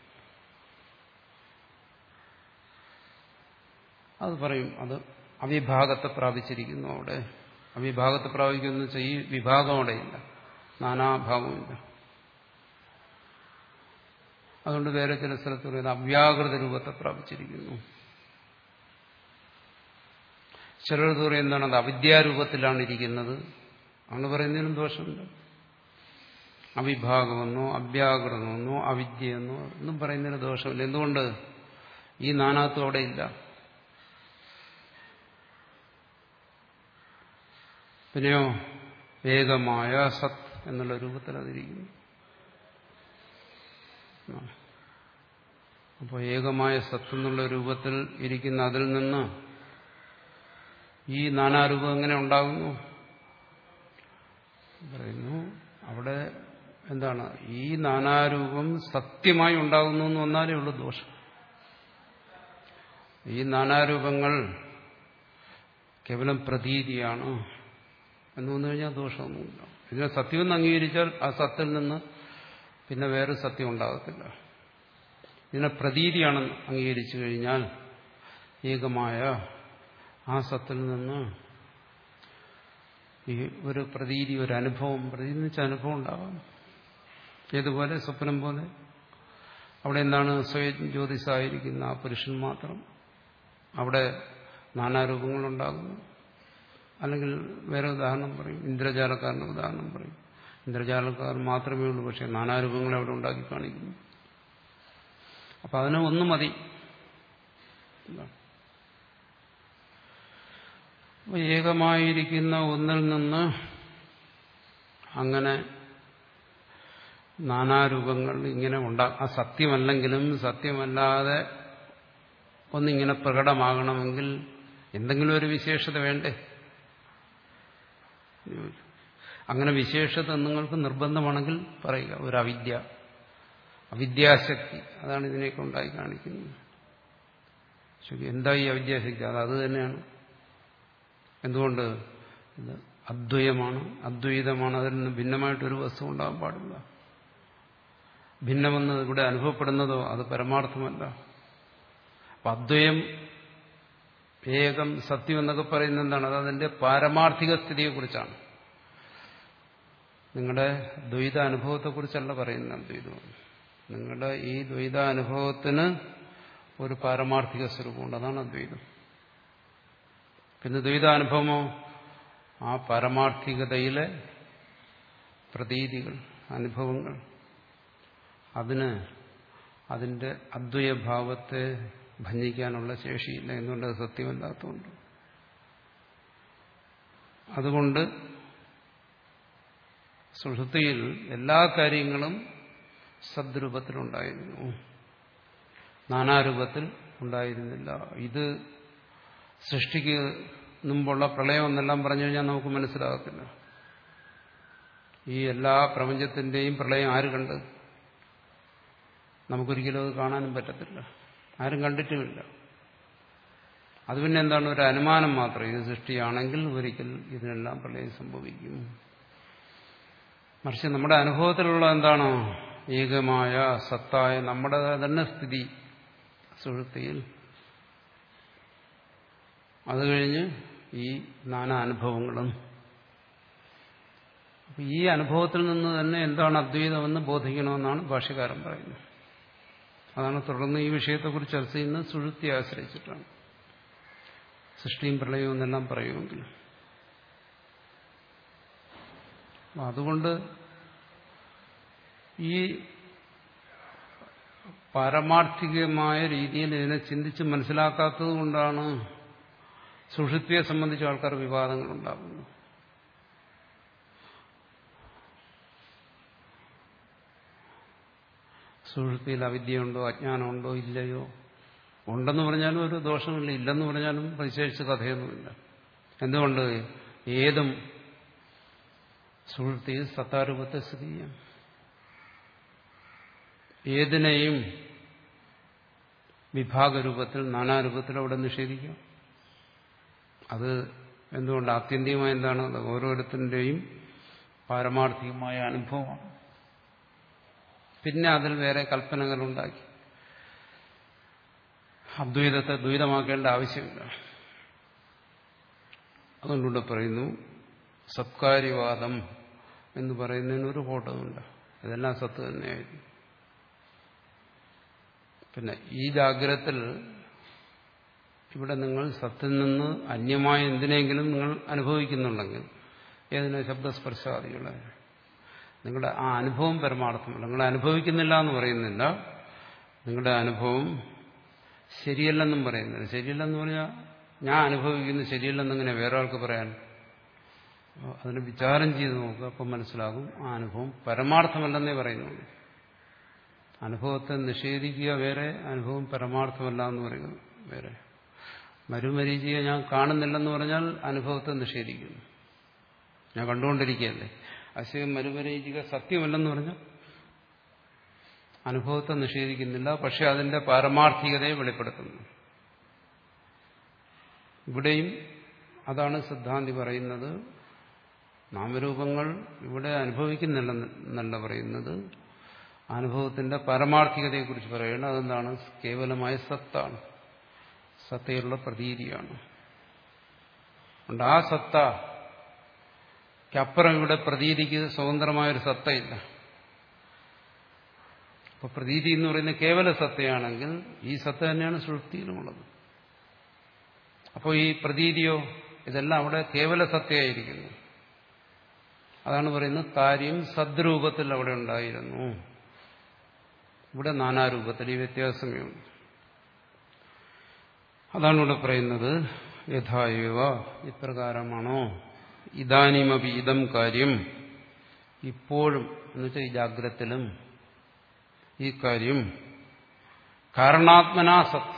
അത് പറയും, അത് അവിഭാഗത്തെ പ്രാപിച്ചിരിക്കുന്നു. അവിടെ അവിഭാഗത്തെ പ്രാപിക്കുന്നു വെച്ചാൽ ഈ വിഭാഗം അവിടെയില്ല, നാനാഭാവമില്ല. അതുകൊണ്ട് വേറെ ചില സ്ഥലത്ത് പറയുന്നത് അവ്യാകൃത രൂപത്തെ പ്രാപിച്ചിരിക്കുന്നു. ചിലർ പറയും എന്താണ്, അത് അവിദ്യാരൂപത്തിലാണ് ഇരിക്കുന്നത്. അങ്ങനെ പറയുന്നതിനും ദോഷമില്ല. അവിഭാഗമെന്നോ അവ്യാകൃതമെന്നോ അവിദ്യയെന്നോ ഒന്നും പറയുന്നതിന് ദോഷമില്ല. എന്തുകൊണ്ട്? ഈ നാനാത്വം അവിടെ ഇല്ല. പിന്നെയോ ഏകമായ സത് എന്നുള്ള രൂപത്തിൽ അതിരിക്കുന്നു. അപ്പോൾ ഏകമായ സത്ത് എന്നുള്ള രൂപത്തിൽ ഇരിക്കുന്ന അതിൽ നിന്ന് ഈ നാനാരൂപം എങ്ങനെ ഉണ്ടാകുന്നു പറയുന്നു. അവിടെ എന്താണ്, ഈ നാനാരൂപം സത്യമായി ഉണ്ടാകുന്നു എന്ന് വന്നാലേ ഉള്ളൂ ദോഷം. ഈ നാനാരൂപങ്ങൾ കേവലം പ്രതീതിയാണ് എന്ന് വന്നു കഴിഞ്ഞാൽ ദോഷമൊന്നുമില്ല. ഇതിനെ സത്യമെന്ന് അംഗീകരിച്ചാൽ ആ സത്തിൽ നിന്ന് പിന്നെ വേറെ സത്യം ഉണ്ടാകത്തില്ല. ഇതിനെ പ്രതീതിയാണെന്ന് അംഗീകരിച്ചു കഴിഞ്ഞാൽ ഏകമായ ആ സത്തിൽ നിന്ന് ഈ ഒരു പ്രതീതി, ഒരു അനുഭവം, പ്രതീതി വെച്ച അനുഭവം ഉണ്ടാകാം. ഏതുപോലെ സ്വപ്നം പോലെ അവിടെ എന്താണ് സ്വയം ജ്യോതിസായിരിക്കുന്ന ആ പുരുഷൻ മാത്രം, അവിടെ നാനാരൂപങ്ങളുണ്ടാകുന്നു. അല്ലെങ്കിൽ വേറെ ഉദാഹരണം പറയും, ഇന്ദ്രജാലക്കാരൻ്റെ ഉദാഹരണം പറയും. ഇന്ദ്രജാലക്കാരൻ മാത്രമേ ഉള്ളൂ, പക്ഷെ നാനാരൂപങ്ങളെ അവിടെ ഉണ്ടാക്കി കാണിക്കുന്നു. അപ്പൊ അതിന് ഒന്ന് മതി. ഏകമായിരിക്കുന്ന ഒന്നിൽ നിന്ന് അങ്ങനെ നാനാരൂപങ്ങൾ ഇങ്ങനെ ഉണ്ടാ ആ സത്യമല്ലെങ്കിലും സത്യമല്ലാതെ ഒന്നിങ്ങനെ പ്രകടമാകണമെങ്കിൽ എന്തെങ്കിലും ഒരു വിശേഷത വേണ്ടേ? അങ്ങനെ വിശേഷത നിങ്ങൾക്ക് നിർബന്ധമാണെങ്കിൽ പറയുക. ഒരു അവിദ്യ, അവിദ്യാശക്തി, അതാണ് ഇതിനെയൊക്കെ ഉണ്ടായി കാണിക്കുന്നത്. ശരി, എന്താ ഈ അവിദ്യാശക്തി? അത് അത് തന്നെയാണ്. എന്തുകൊണ്ട്? ഇത് അദ്വൈതമാണ്, അദ്വൈതമാണ്. അതിൽ നിന്ന് ഭിന്നമായിട്ടൊരു വസ്തു ഉണ്ടാകാൻ പാടില്ല. ഭിന്നമെന്ന് ഇവിടെ അനുഭവപ്പെടുന്നതോ അത് പരമാർത്ഥമല്ല. അപ്പം അദ്വയം, ഏകം, സത്യം എന്നൊക്കെ പറയുന്നത് എന്താണ്? അത് അതിന്റെ പാരമാർത്ഥിക സ്ഥിതിയെക്കുറിച്ചാണ്. നിങ്ങളുടെ ദ്വൈത അനുഭവത്തെക്കുറിച്ചല്ല പറയുന്നത് അദ്വൈതം. നിങ്ങളുടെ ഈ ദ്വൈതാനുഭവത്തിന് ഒരു പാരമാർത്ഥിക സ്വരൂപമുണ്ട്, അതാണ് അദ്വൈതം. പിന്നെ ദ്വൈതാനുഭവമോ ആ പാരമാർത്ഥികതയിലെ പ്രതീതികൾ, അനുഭവങ്ങൾ, അതിന് അതിന്റെ അദ്വൈതഭാവത്തെ ഭഞ്ജിക്കാനുള്ള ശേഷിയില്ല. എന്തുകൊണ്ട്? അത് സത്യമല്ലാത്തതുകൊണ്ട്. അതുകൊണ്ട് സുഷുപ്തിയിൽ എല്ലാ കാര്യങ്ങളും സദ്രൂപത്തിലുണ്ടായിരുന്നു, നാനാരൂപത്തിൽ ഉണ്ടായിരുന്നില്ല. ഇത് സൃഷ്ടിക്ക് മുമ്പുള്ള പ്രളയം എന്നെല്ലാം പറഞ്ഞു കഴിഞ്ഞാൽ നമുക്ക് മനസ്സിലാകത്തില്ല. ഈ എല്ലാ പ്രപഞ്ചത്തിന്റെയും പ്രളയം ആര് കണ്ട്? നമുക്കൊരിക്കലും അത് കാണാനും പറ്റത്തില്ല, ആരും കണ്ടിട്ടുമില്ല. അത് പിന്നെ എന്താണ്? ഒരു അനുമാനം മാത്രം. ഇത് സൃഷ്ടിയാണെങ്കിൽ ഒരിക്കൽ ഇതിനെല്ലാം പ്രളയം സംഭവിക്കും. മറിച്ച് നമ്മുടെ അനുഭവത്തിലുള്ള എന്താണോ ഏകമായ സത്തായ നമ്മുടെ തന്നെ സ്ഥിതി സുഷുപ്തിയിൽ, അത് കഴിഞ്ഞ് ഈ നാനാ അനുഭവങ്ങളും. ഈ അനുഭവത്തിൽ നിന്ന് തന്നെ എന്താണ് അദ്വൈതമെന്ന് ബോധിക്കണമെന്നാണ് ഭാഷ്യകാരൻ പറയുന്നത്. അതാണ് തുടർന്ന് ഈ വിഷയത്തെക്കുറിച്ച് ചർച്ച ചെയ്യുന്നത് സുഷുപ്തിയെ ആശ്രയിച്ചിട്ടാണ്. സൃഷ്ടിയും പ്രളയവും എന്നെല്ലാം പറയുമെങ്കിൽ അതുകൊണ്ട് ഈ പാരമാർത്ഥികമായ രീതിയിൽ ഇതിനെ ചിന്തിച്ച് മനസ്സിലാക്കാത്തത് കൊണ്ടാണ് സുഷുപ്തിയെ സംബന്ധിച്ച ആൾക്കാർ വിവാദങ്ങൾ ഉണ്ടാകുന്നത്. സുഷുപ്തിയിൽ അവിദ്യയുണ്ടോ, അജ്ഞാനമുണ്ടോ, ഇല്ലയോ? ഉണ്ടെന്ന് പറഞ്ഞാലും ഒരു ദോഷമില്ല, ഇല്ലെന്ന് പറഞ്ഞാലും വിശേഷിച്ച് കഥയൊന്നുമില്ല. എന്തുകൊണ്ട്? ഏതും സുഷുപ്തിയിൽ സത്താരൂപത്തെ സ്ഥിതി ചെയ്യാം. ഏതിനെയും വിഭാഗരൂപത്തിൽ നാനാരൂപത്തിൽ അവിടെ നിഷേധിക്കാം. അത് എന്തുകൊണ്ട് ആത്യന്തികമായ എന്താണ്? അത് ഓരോരുത്തരുടെയും പാരമാർത്ഥികമായ അനുഭവമാണ്. പിന്നെ അതിൽ വേറെ കൽപ്പനകളുണ്ടാക്കി അദ്വൈതത്തെ ദ്വൈതമാക്കേണ്ട ആവശ്യമില്ല. അതുകൊണ്ടിവിടെ പറയുന്നു സത്കാര്യവാദം എന്ന് പറയുന്നതിന് ഒരു കോട്ടവുമില്ല. ഇതെല്ലാം സത്ത് തന്നെയായിരുന്നു. പിന്നെ ഈ ജാഗ്രതത്തിൽ ഇവിടെ നിങ്ങൾ സത്തിൽ നിന്ന് അന്യമായ എന്തിനെങ്കിലും നിങ്ങൾ അനുഭവിക്കുന്നുണ്ടെങ്കിൽ, ഏതിനെ ശബ്ദസ്പർശാദികളെ, നിങ്ങളുടെ ആ അനുഭവം പരമാർത്ഥമല്ല. നിങ്ങൾ അനുഭവിക്കുന്നില്ല എന്ന് പറയുന്നില്ല, നിങ്ങളുടെ അനുഭവം ശരിയല്ലെന്നും പറയുന്നില്ല. ശരിയല്ലെന്ന് പറഞ്ഞാൽ ഞാൻ അനുഭവിക്കുന്നത് ശരിയല്ലെന്നിങ്ങനെ വേറെ ആൾക്ക് പറയാൻ? അതിന് വിചാരം ചെയ്ത് നോക്കുക, അപ്പം മനസ്സിലാകും ആ അനുഭവം പരമാർത്ഥമല്ലെന്നേ പറയുന്നുള്ളൂ. അനുഭവത്തെ നിഷേധിക്കുക വേറെ, അനുഭവം പരമാർത്ഥമല്ല എന്ന് പറയുന്നത് വേറെ. മരുമരീചിയെ ഞാൻ കാണുന്നില്ലെന്ന് പറഞ്ഞാൽ അനുഭവത്തെ നിഷേധിക്കുന്നു. ഞാൻ കണ്ടുകൊണ്ടിരിക്കുകയല്ലേ. അശയം മരുമരീചിക സത്യമല്ലെന്ന് പറഞ്ഞാൽ അനുഭവത്തെ നിഷേധിക്കുന്നില്ല, പക്ഷെ അതിന്റെ പാരമാർത്ഥികതയെ വെളിപ്പെടുത്തുന്നു. ഇവിടെയും അതാണ് സിദ്ധാന്തി പറയുന്നത്. നാമരൂപങ്ങൾ ഇവിടെ അനുഭവിക്കുന്നില്ലെന്നല്ല പറയുന്നത്, അനുഭവത്തിന്റെ പാരമാർത്ഥികതയെക്കുറിച്ച് പറയുന്നത്. അതെന്താണ്? കേവലമായ സത്താണ്, സത്തയുള്ള പ്രതീതിയാണ്. അതുകൊണ്ട് ആ സത്തയ്ക്കപ്പുറം ഇവിടെ പ്രതീതിക്ക് സ്വതന്ത്രമായൊരു സത്തയില്ല. അപ്പൊ പ്രതീതി എന്ന് പറയുന്നത് കേവല സത്തയാണെങ്കിൽ ഈ സത്ത തന്നെയാണ് സുഷുപ്തിയിലുമുള്ളത്. അപ്പോൾ ഈ പ്രതീതിയോ ഇതെല്ലാം അവിടെ കേവല സത്തയായിരിക്കുന്നു. അതാണ് പറയുന്നത് കാര്യം സദ്രൂപത്തിൽ അവിടെ ഉണ്ടായിരുന്നു, ഇവിടെ നാനാരൂപത്തിൽ. ഈ വ്യത്യാസമേ ഉള്ളൂ. അതാണ് ഇവിടെ പറയുന്നത് യഥായവ, ഇപ്രകാരമാണോ ഇദാനിമപി ഇദം കാര്യം, ഇപ്പോഴും എന്നുവെച്ചാൽ ഈ ജാഗ്രത്തിലും ഈ കാര്യം കാരണാത്മനാ സത്,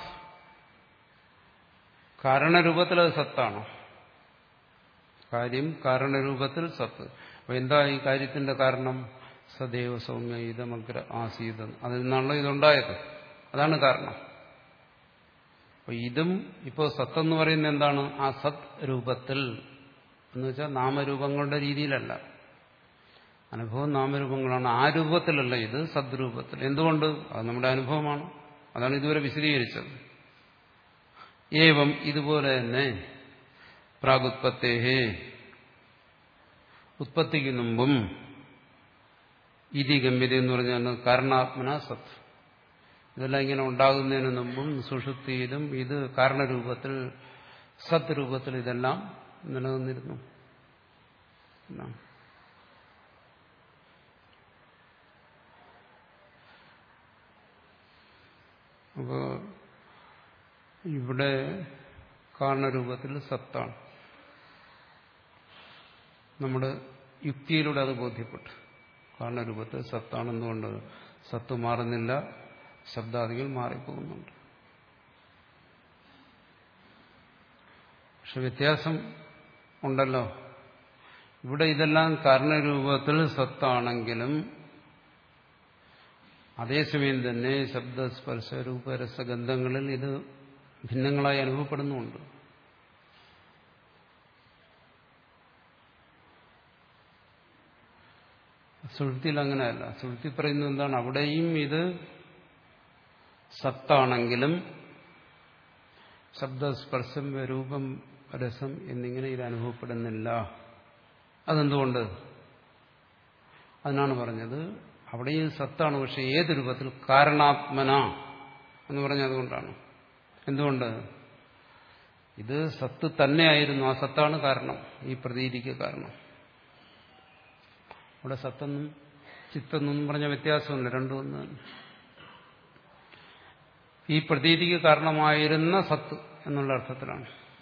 കാരണരൂപത്തിൽ അത് സത്താണ്. കാര്യം കാരണരൂപത്തിൽ സത്ത്. അപ്പൊ എന്താ ഈ കാര്യത്തിന്റെ കാരണം? സദൈവ സൗമ്യ ഇതമഗ്ര ആസീത, അതിൽ നിന്നാണല്ലോ ഇതുണ്ടായത്. അതാണ് കാരണം. അപ്പൊ ഇതും ഇപ്പോൾ സത്തെന്ന് പറയുന്നത് എന്താണ്? ആ സത് രൂപത്തിൽ എന്ന് വെച്ചാൽ നാമരൂപങ്ങളുടെ രീതിയിലല്ല. അനുഭവം നാമരൂപങ്ങളാണ്, ആ രൂപത്തിലല്ല, ഇത് സദ്രൂപത്തിൽ. എന്തുകൊണ്ട്? അത് നമ്മുടെ അനുഭവമാണ്. അതാണ് ഇതുവരെ വിശദീകരിച്ചത്. ഏവം, ഇതുപോലെ തന്നെ പ്രാഗുത്പത്തേഹേ, ഉത്പത്തിക്ക് മുമ്പും, ഇതി ഗമ്യത എന്ന് പറഞ്ഞാൽ കാരണാത്മന സത്, ഇതെല്ലാം ഇങ്ങനെ ഉണ്ടാകുന്നതിന് മുമ്പും സുഷുപ്തിയിലും ഇത് കാരണരൂപത്തിൽ സത് രൂപത്തിൽ ഇതെല്ലാം നിലനിന്നിരുന്നു. അപ്പോൾ ഇവിടെ കാരണരൂപത്തിൽ സത്താണ്. നമ്മുടെ യുക്തിയിലൂടെ അത് ബോധ്യപ്പെട്ടു. കാരണരൂപത്തിൽ സത്താണെന്നുകൊണ്ട് സത്ത് മാറുന്നില്ല, ശബ്ദാദികൾ മാറിപ്പോകുന്നുണ്ട്. പക്ഷെ വ്യത്യാസം ഉണ്ടല്ലോ. ഇവിടെ ഇതെല്ലാം കാരണരൂപത്തിൽ സത്താണെങ്കിലും അതേസമയം തന്നെ ശബ്ദസ്പർശ രൂപരസഗന്ധങ്ങളിൽ ഇത് ഭിന്നങ്ങളായി അനുഭവപ്പെടുന്നുമുണ്ട്. സുഷുപ്തിയിൽ അങ്ങനെയല്ല. സുഷുപ്തി പറയുന്നത് എന്താണ്? അവിടെയും ഇത് സത്താണെങ്കിലും ശബ്ദസ്പർശം രൂപം രസം എന്നിങ്ങനെ ഇത് അനുഭവപ്പെടുന്നില്ല. അതെന്തുകൊണ്ട്? അതിനാണ് പറഞ്ഞത് അവിടെയും സത്താണ്, പക്ഷെ ഏത് രൂപത്തിൽ? കാരണാത്മന എന്ന് പറഞ്ഞതുകൊണ്ടാണ്. എന്തുകൊണ്ട്? ഇത് സത്ത് തന്നെയായിരുന്നു, ആ സത്താണ് കാരണം, ഈ പ്രതീതിക്ക് കാരണം. അവിടെ സത്തെന്നും ചിത്തെന്നും പറഞ്ഞ വ്യത്യാസമില്ല, രണ്ടും ഒന്ന്. ഈ പ്രതീതിക്ക് കാരണമായിരുന്ന സത്ത് എന്നുള്ള അർത്ഥത്തിലാണ്.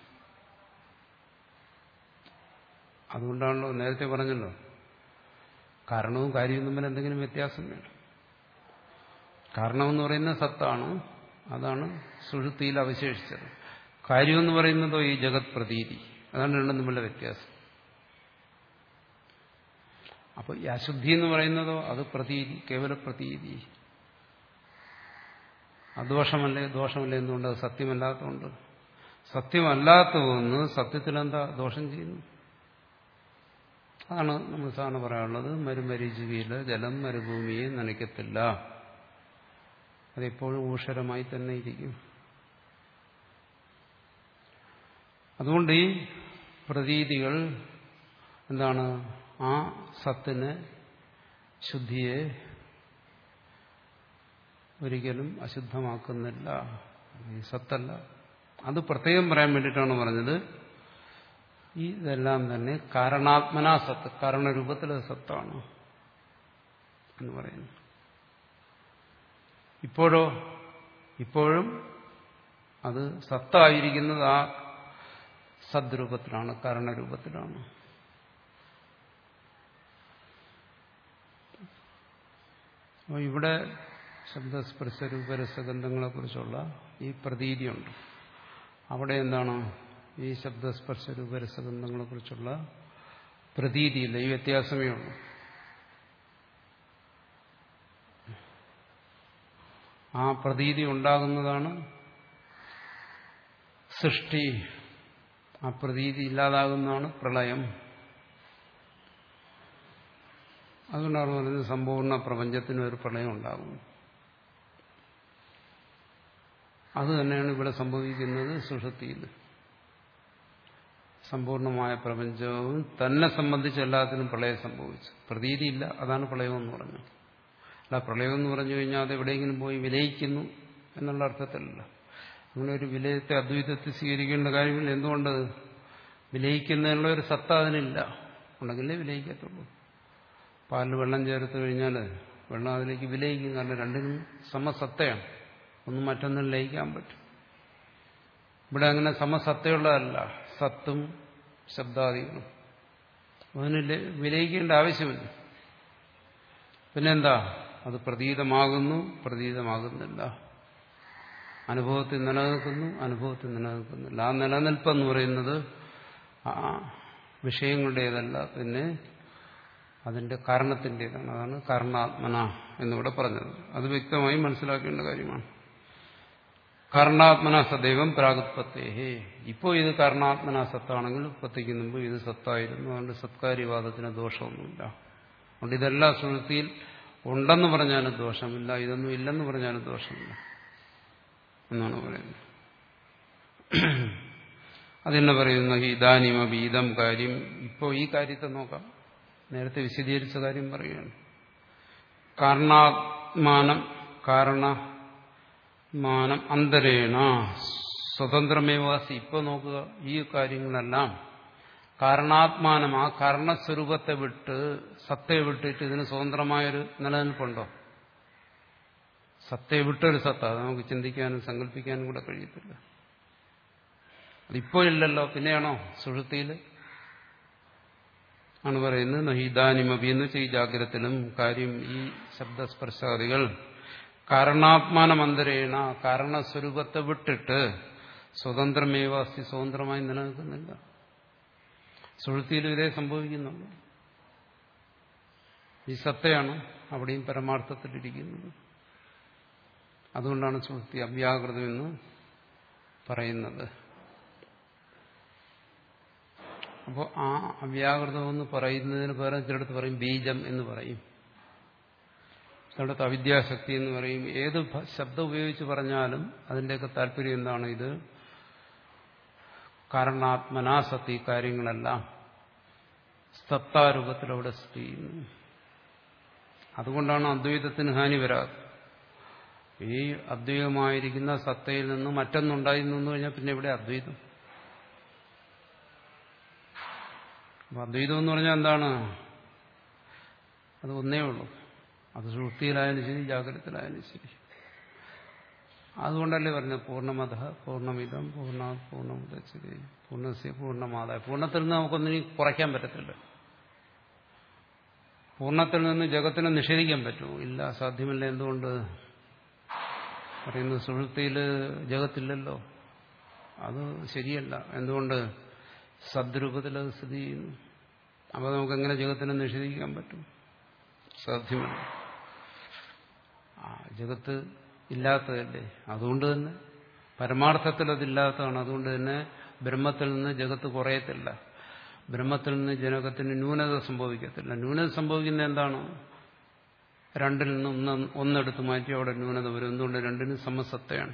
അതുകൊണ്ടാണല്ലോ നേരത്തെ പറഞ്ഞല്ലോ കാരണവും കാര്യവും തമ്മിൽ എന്തെങ്കിലും വ്യത്യാസം വേണം. കാരണമെന്ന് പറയുന്നത് സത്താണ്, അതാണ് സുഷുപ്തിയിൽ അവശേഷിച്ചത്. കാര്യമെന്ന് പറയുന്നതോ ഈ ജഗത് പ്രതീതി, അതാണ് രണ്ടും തമ്മിലുള്ള വ്യത്യാസം. അപ്പോൾ ഈ അശുദ്ധി എന്ന് പറയുന്നതോ അത് പ്രതീതി, കേവല പ്രതീതി. അദോഷമല്ലേ ദോഷമല്ലേ എന്തുകൊണ്ട്? അത് സത്യമല്ലാത്തതുകൊണ്ട്. സത്യമല്ലാത്തതൊന്ന് സത്യത്തിലെന്താ ദോഷം ചെയ്യുന്നു? അതാണ് നമ്മൾ സാധാരണ പറയാനുള്ളത്. മരുമരീചികയില് ജലം മരുഭൂമിയെ നനയ്ക്കത്തില്ല. അതെപ്പോഴും ഊഷരമായി തന്നെ ഇരിക്കും. അതുകൊണ്ട് ഈ പ്രതീതികൾ എന്താണ്? ആ സത്തിന് ശുദ്ധിയെ ഒരിക്കലും അശുദ്ധമാക്കുന്നില്ല. ഈ സത്തല്ല. അത് പ്രത്യേകം പറയാൻ വേണ്ടിയിട്ടാണ് പറഞ്ഞത്. ഇതെല്ലാം തന്നെ കാരണാത്മനാ സത്ത്, കാരണരൂപത്തിലെ സത്താണ് എന്ന് പറയുന്നു. ഇപ്പോഴോ? ഇപ്പോഴും അത് സത്തായിരിക്കുന്നത് ആ സദ്രൂപത്തിലാണ്, കാരണരൂപത്തിലാണ്. അപ്പോൾ ഇവിടെ ശബ്ദസ്പർശ രൂപരസഗന്ധങ്ങളെ കുറിച്ചുള്ള ഈ പ്രതീതിയുണ്ട്. അവിടെ എന്താണ്? ഈ ശബ്ദസ്പർശ രൂപരസഗന്ധങ്ങളെ കുറിച്ചുള്ള പ്രതീതിയില്ല, ഈ വ്യത്യാസമേ ഉള്ളൂ. ആ പ്രതീതി ഉണ്ടാകുന്നതാണ് സൃഷ്ടി. ആ പ്രതീതി ഇല്ലാതാകുന്നതാണ് പ്രളയം. അതുകൊണ്ടാണ് പറയുന്നത് സമ്പൂർണ്ണ പ്രപഞ്ചത്തിന് ഒരു പ്രളയം ഉണ്ടാകും. അത് തന്നെയാണ് ഇവിടെ സംഭവിക്കുന്നത് സുഷുപ്തിയിൽ. സമ്പൂർണമായ പ്രപഞ്ചവും തന്നെ സംബന്ധിച്ച് എല്ലാത്തിനും പ്രളയം സംഭവിച്ചു. പ്രതീതിയില്ല, അതാണ് പ്രളയം എന്ന് പറഞ്ഞു. അല്ല, പ്രളയം എന്ന് പറഞ്ഞു കഴിഞ്ഞാൽ അത് എവിടെയെങ്കിലും പോയി വിലയിക്കുന്നു എന്നുള്ള അർത്ഥത്തിലല്ല. അങ്ങനെ ഒരു വിലയത്തെ അദ്വൈതത്തിൽ സ്വീകരിക്കേണ്ട കാര്യമില്ല. എന്തുകൊണ്ട്? വിലയിക്കുന്നതിനുള്ള ഒരു സത്ത അതിനില്ല. ഉണ്ടെങ്കിലേ വിലയിക്കത്തുള്ളൂ. പാലിൽ വെള്ളം ചേർത്ത് കഴിഞ്ഞാൽ വെള്ളം അതിലേക്ക് വിലയിക്കും. കാരണം രണ്ടിനും സമസത്തയാണ്. ഒന്നും മറ്റൊന്നും ലയിക്കാൻ പറ്റും. ഇവിടെ അങ്ങനെ സമസത്തയുള്ളതല്ല. സത്തും ശബ്ദാദികളും അതിന് വിലയിക്കേണ്ട ആവശ്യമില്ല. പിന്നെന്താ? അത് പ്രതീതമാകുന്നു, പ്രതീതമാകുന്നില്ല. അനുഭവത്തിൽ നിലനിൽക്കുന്നു, അനുഭവത്തിൽ നിലനിൽക്കുന്നില്ല. ആ നിലനിൽപ്പെന്ന് പറയുന്നത് ആ വിഷയങ്ങളുടേതല്ല, പിന്നെ അതിന്റെ കാരണത്തിൻ്റെതാണ്. അതാണ് കാരണാത്മന എന്നിവിടെ പറഞ്ഞത്. അത് വ്യക്തമായി മനസ്സിലാക്കേണ്ട കാര്യമാണ്. കാരണാത്മന സദൈവം പ്രാഗുത്പത്തേഹേ. ഇപ്പോൾ ഇത് കാരണാത്മന സത്താണെങ്കിൽ ഉത്പത്തിക്ക് മുമ്പ് ഇത് സത്തായിരുന്നു. അതുകൊണ്ട് സത്കാര്യവാദത്തിന് ദോഷമൊന്നുമില്ല. അതുകൊണ്ട് ഇതെല്ലാം സുഷുപ്തിയിൽ ഉണ്ടെന്ന് പറഞ്ഞാലും ദോഷമില്ല, ഇതൊന്നും ഇല്ലെന്ന് പറഞ്ഞാലും ദോഷമില്ല എന്നാണ് പറയുന്നത്. അതെന്നെ പറയുന്ന ഇദാനിമപി ഇദം കാര്യം. ഇപ്പോൾ ഈ കാര്യത്തെ നോക്കാം. നേരത്തെ വിശദീകരിച്ച കാര്യം പറയുകയാണ്. കാരണാത്മാനം കാരണമാനം അന്തരേണ സ്വതന്ത്രമേവാസി. ഇപ്പോൾ നോക്കുക, ഈ കാര്യങ്ങളെല്ലാം കാരണാത്മാനം ആ കാരണസ്വരൂപത്തെ വിട്ട് സത്തയെ വിട്ടിട്ട് ഇതിന് സ്വതന്ത്രമായൊരു നിലനിൽപ്പുണ്ടോ? സത്തയെ വിട്ടൊരു സത്ത അത് നമുക്ക് ചിന്തിക്കാനും സങ്കല്പിക്കാനും കൂടെ കഴിയത്തില്ല. അതിപ്പോ ഇല്ലല്ലോ, പിന്നെയാണോ സുഷുപ്തിയിൽ ആണ് പറയുന്നത്. നഹീദാനിമപി എന്ന് വെച്ചാൽ ഈ ജാഗ്രതത്തിലും കാര്യം ഈ ശബ്ദസ്പർശാദികൾ കാരണാത്മാനമന്തരേണ കാരണസ്വരൂപത്തെ വിട്ടിട്ട് സ്വതന്ത്രമേവാസ്തി സ്വതന്ത്രമായി നിലനിൽക്കുന്നില്ല. സുഷുപ്തിയിലും ഇതേ സംഭവിക്കുന്നുള്ളൂ. ഈ സത്തയാണ് അവിടെയും പരമാർത്ഥത്തിലിരിക്കുന്നത്. അതുകൊണ്ടാണ് സുഷുപ്തി അവ്യാകൃതമെന്ന് പറയുന്നത്. അപ്പോൾ ആ അവ്യാകൃതമെന്ന് പറയുന്നതിന് പകരം ചിലടത്ത് പറയും ബീജം എന്ന് പറയും, ചിലടത്ത് അവിദ്യാശക്തി എന്ന് പറയും. ഏത് ശബ്ദം ഉപയോഗിച്ച് പറഞ്ഞാലും അതിൻ്റെയൊക്കെ താല്പര്യം എന്താണ്? ഇത് കാരണാത്മനാ സത്ത് ഈ കാര്യങ്ങളെല്ലാം സത്താരൂപത്തിൽ അവിടെ സ്ഥിതി ചെയ്യുന്നു. അതുകൊണ്ടാണ് അദ്വൈതത്തിന് ഹാനി വരാത്തത്. ഈ അദ്വൈതമായിരിക്കുന്ന സത്തയിൽ നിന്ന് മറ്റൊന്നുണ്ടായി നിന്ന് കഴിഞ്ഞാൽ പിന്നെ ഇവിടെ അദ്വൈതം. അപ്പൊ അദ്വൈതം എന്ന് പറഞ്ഞാൽ എന്താണ്? അത് ഒന്നേ ഉള്ളൂ. അത് സുഷുപ്തിയിലായാലും ശരി, ജാഗ്രതത്തിലായാലും ശരി. അതുകൊണ്ടല്ലേ പറഞ്ഞത് പൂർണ്ണമത പൂർണ്ണമിതം പൂർണ്ണ പൂർണ്ണമുദച്ഛതേ പൂർണ്ണസ്യ പൂർണ്ണമാതായ. പൂർണ്ണത്തിൽ നിന്ന് നമുക്കൊന്നിനും കുറയ്ക്കാൻ പറ്റത്തില്ല. പൂർണ്ണത്തിൽ നിന്ന് ജഗത്തിനെ നിഷേധിക്കാൻ പറ്റുമോ? ഇല്ല, സാധ്യമല്ല. എന്തുകൊണ്ട്? പറയുന്നത് സുഷുപ്തിയിൽ ജഗത്തില്ലല്ലോ. അത് ശരിയല്ല. എന്തുകൊണ്ട്? സദ്രൂപത്തിൽ അത് സ്ഥിതി ചെയ്യുന്നു. അപ്പോൾ നമുക്കെങ്ങനെ ജഗത്തിനെ നിഷേധിക്കാൻ പറ്റും? സാധ്യമല്ല. ആ ജഗത്ത് ഇല്ലാത്തതല്ലേ. അതുകൊണ്ട് തന്നെ പരമാർത്ഥത്തിൽ അതില്ലാത്തതാണ്. അതുകൊണ്ട് തന്നെ ബ്രഹ്മത്തിൽ നിന്ന് ജഗത്ത് കുറയത്തില്ല. ബ്രഹ്മത്തിൽ നിന്ന് ജനകത്തിന് ന്യൂനത സംഭവിക്കത്തില്ല. ന്യൂനത സംഭവിക്കുന്ന എന്താണ്? രണ്ടിൽ നിന്ന് ഒന്ന് ഒന്നെടുത്ത് മാറ്റി അവിടെ ന്യൂനത വരും. എന്തുകൊണ്ട്? രണ്ടിനും സമസത്തയാണ്.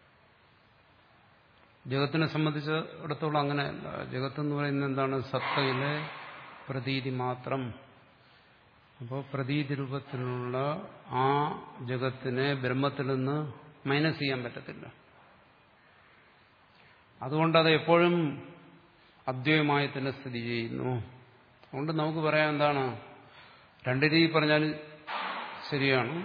ജഗത്തിനെ സംബന്ധിച്ചിടത്തോളം അങ്ങനെയല്ല. ജഗത്തെന്ന് പറയുന്നത് എന്താണ്? സത്തയിലെ പ്രതീതി മാത്രം. അപ്പോൾ പ്രതീതി രൂപത്തിലുള്ള ആ ജഗത്തിനെ ബ്രഹ്മത്തിൽ നിന്ന് മൈനസ് ചെയ്യാൻ പറ്റത്തില്ല. അതുകൊണ്ടത് എപ്പോഴും അദ്വൈതമായി തന്നെ സ്ഥിതി ചെയ്യുന്നു. അതുകൊണ്ട് നമുക്ക് പറയാം എന്താണ്? രണ്ട് രീതി പറഞ്ഞാൽ ശരിയാണ്.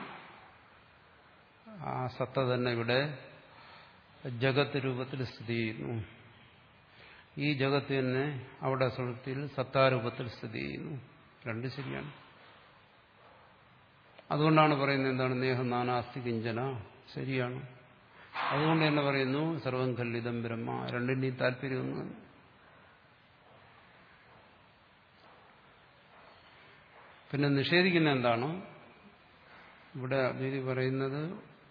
ആ സത്ത തന്നെ ഇവിടെ ജഗത്ത് രൂപത്തിൽ സ്ഥിതി ചെയ്യുന്നു. ഈ ജഗത്ത് തന്നെ അവിടെ സുഷുപ്തിയിൽ സത്താരൂപത്തിൽ സ്ഥിതി ചെയ്യുന്നു. രണ്ട് ശരിയാണ്. അതുകൊണ്ടാണ് പറയുന്നത് എന്താണ്? നേഹ നാനാസ്തി കിഞ്ചന. ശരിയാണ്. അതുകൊണ്ട് തന്നെ പറയുന്നു സർവം ഖല്ലിദം ബ്രഹ്മ. രണ്ടിന്റെയും താല്പര്യമൊന്നും. പിന്നെ നിഷേധിക്കുന്ന എന്താണ്? ഇവിടെ അദ്വൈതി പറയുന്നത്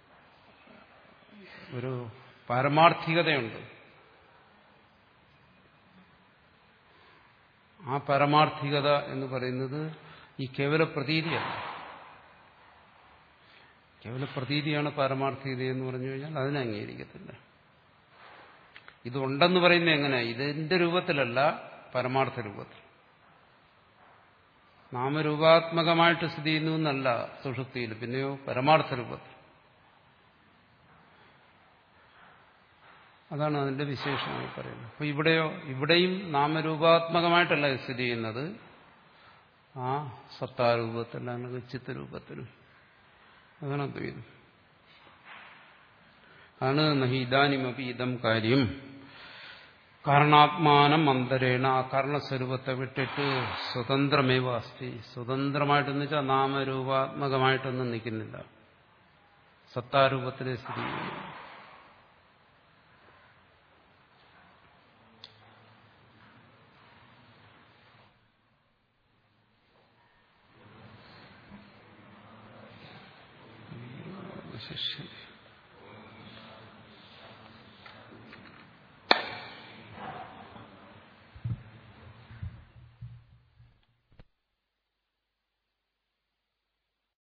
ഒരു പാരമാർത്ഥികതയുണ്ട്. ആ പരമാർത്ഥികത എന്ന് പറയുന്നത് ഈ കേവല പ്രതീതിയല്ല. കേവല പ്രതീതിയാണ് പാരമാർത്ഥികത എന്ന് പറഞ്ഞു കഴിഞ്ഞാൽ അതിനെ അംഗീകരിക്കത്തില്ല. ഇതുണ്ടെന്ന് പറയുന്നത് എങ്ങനെ? ഇതിന്റെ രൂപത്തിലല്ല, പരമാർത്ഥ രൂപത്തിൽ. നാമരൂപാത്മകമായിട്ട് സ്ഥിതി ചെയ്യുന്നു എന്നല്ല സുഷുപ്തിയിൽ, പിന്നെയോ പരമാർത്ഥ രൂപത്തിൽ. അതാണ് അതിന്റെ വിശേഷമായി പറയുന്നത്. അപ്പൊ ഇവിടെയോ ഇവിടെയും നാമരൂപാത്മകമായിട്ടല്ല സ്ഥിതി ചെയ്യുന്നത്, ആ സത്താരൂപത്തിൽ അല്ലെങ്കിൽ ചിത്തരൂപത്തിലും. അതാണ് അദ്വൈതം. ആണ് നഹി ഇദാനിമപി ഇദം കാര്യം കാരണാത്മാനം അന്തരേണ. ആ കാരണസ്വരൂപത്തെ വിട്ടിട്ട് സ്വതന്ത്രമേവ അസ്തി. സ്വതന്ത്രമായിട്ടെന്ന് വെച്ചാൽ നാമരൂപാത്മകമായിട്ടൊന്നും നിൽക്കുന്നില്ല, സത്താരൂപത്തിലെ സ്ഥിതി ചെയ്യുന്നു. ശിഷ്യ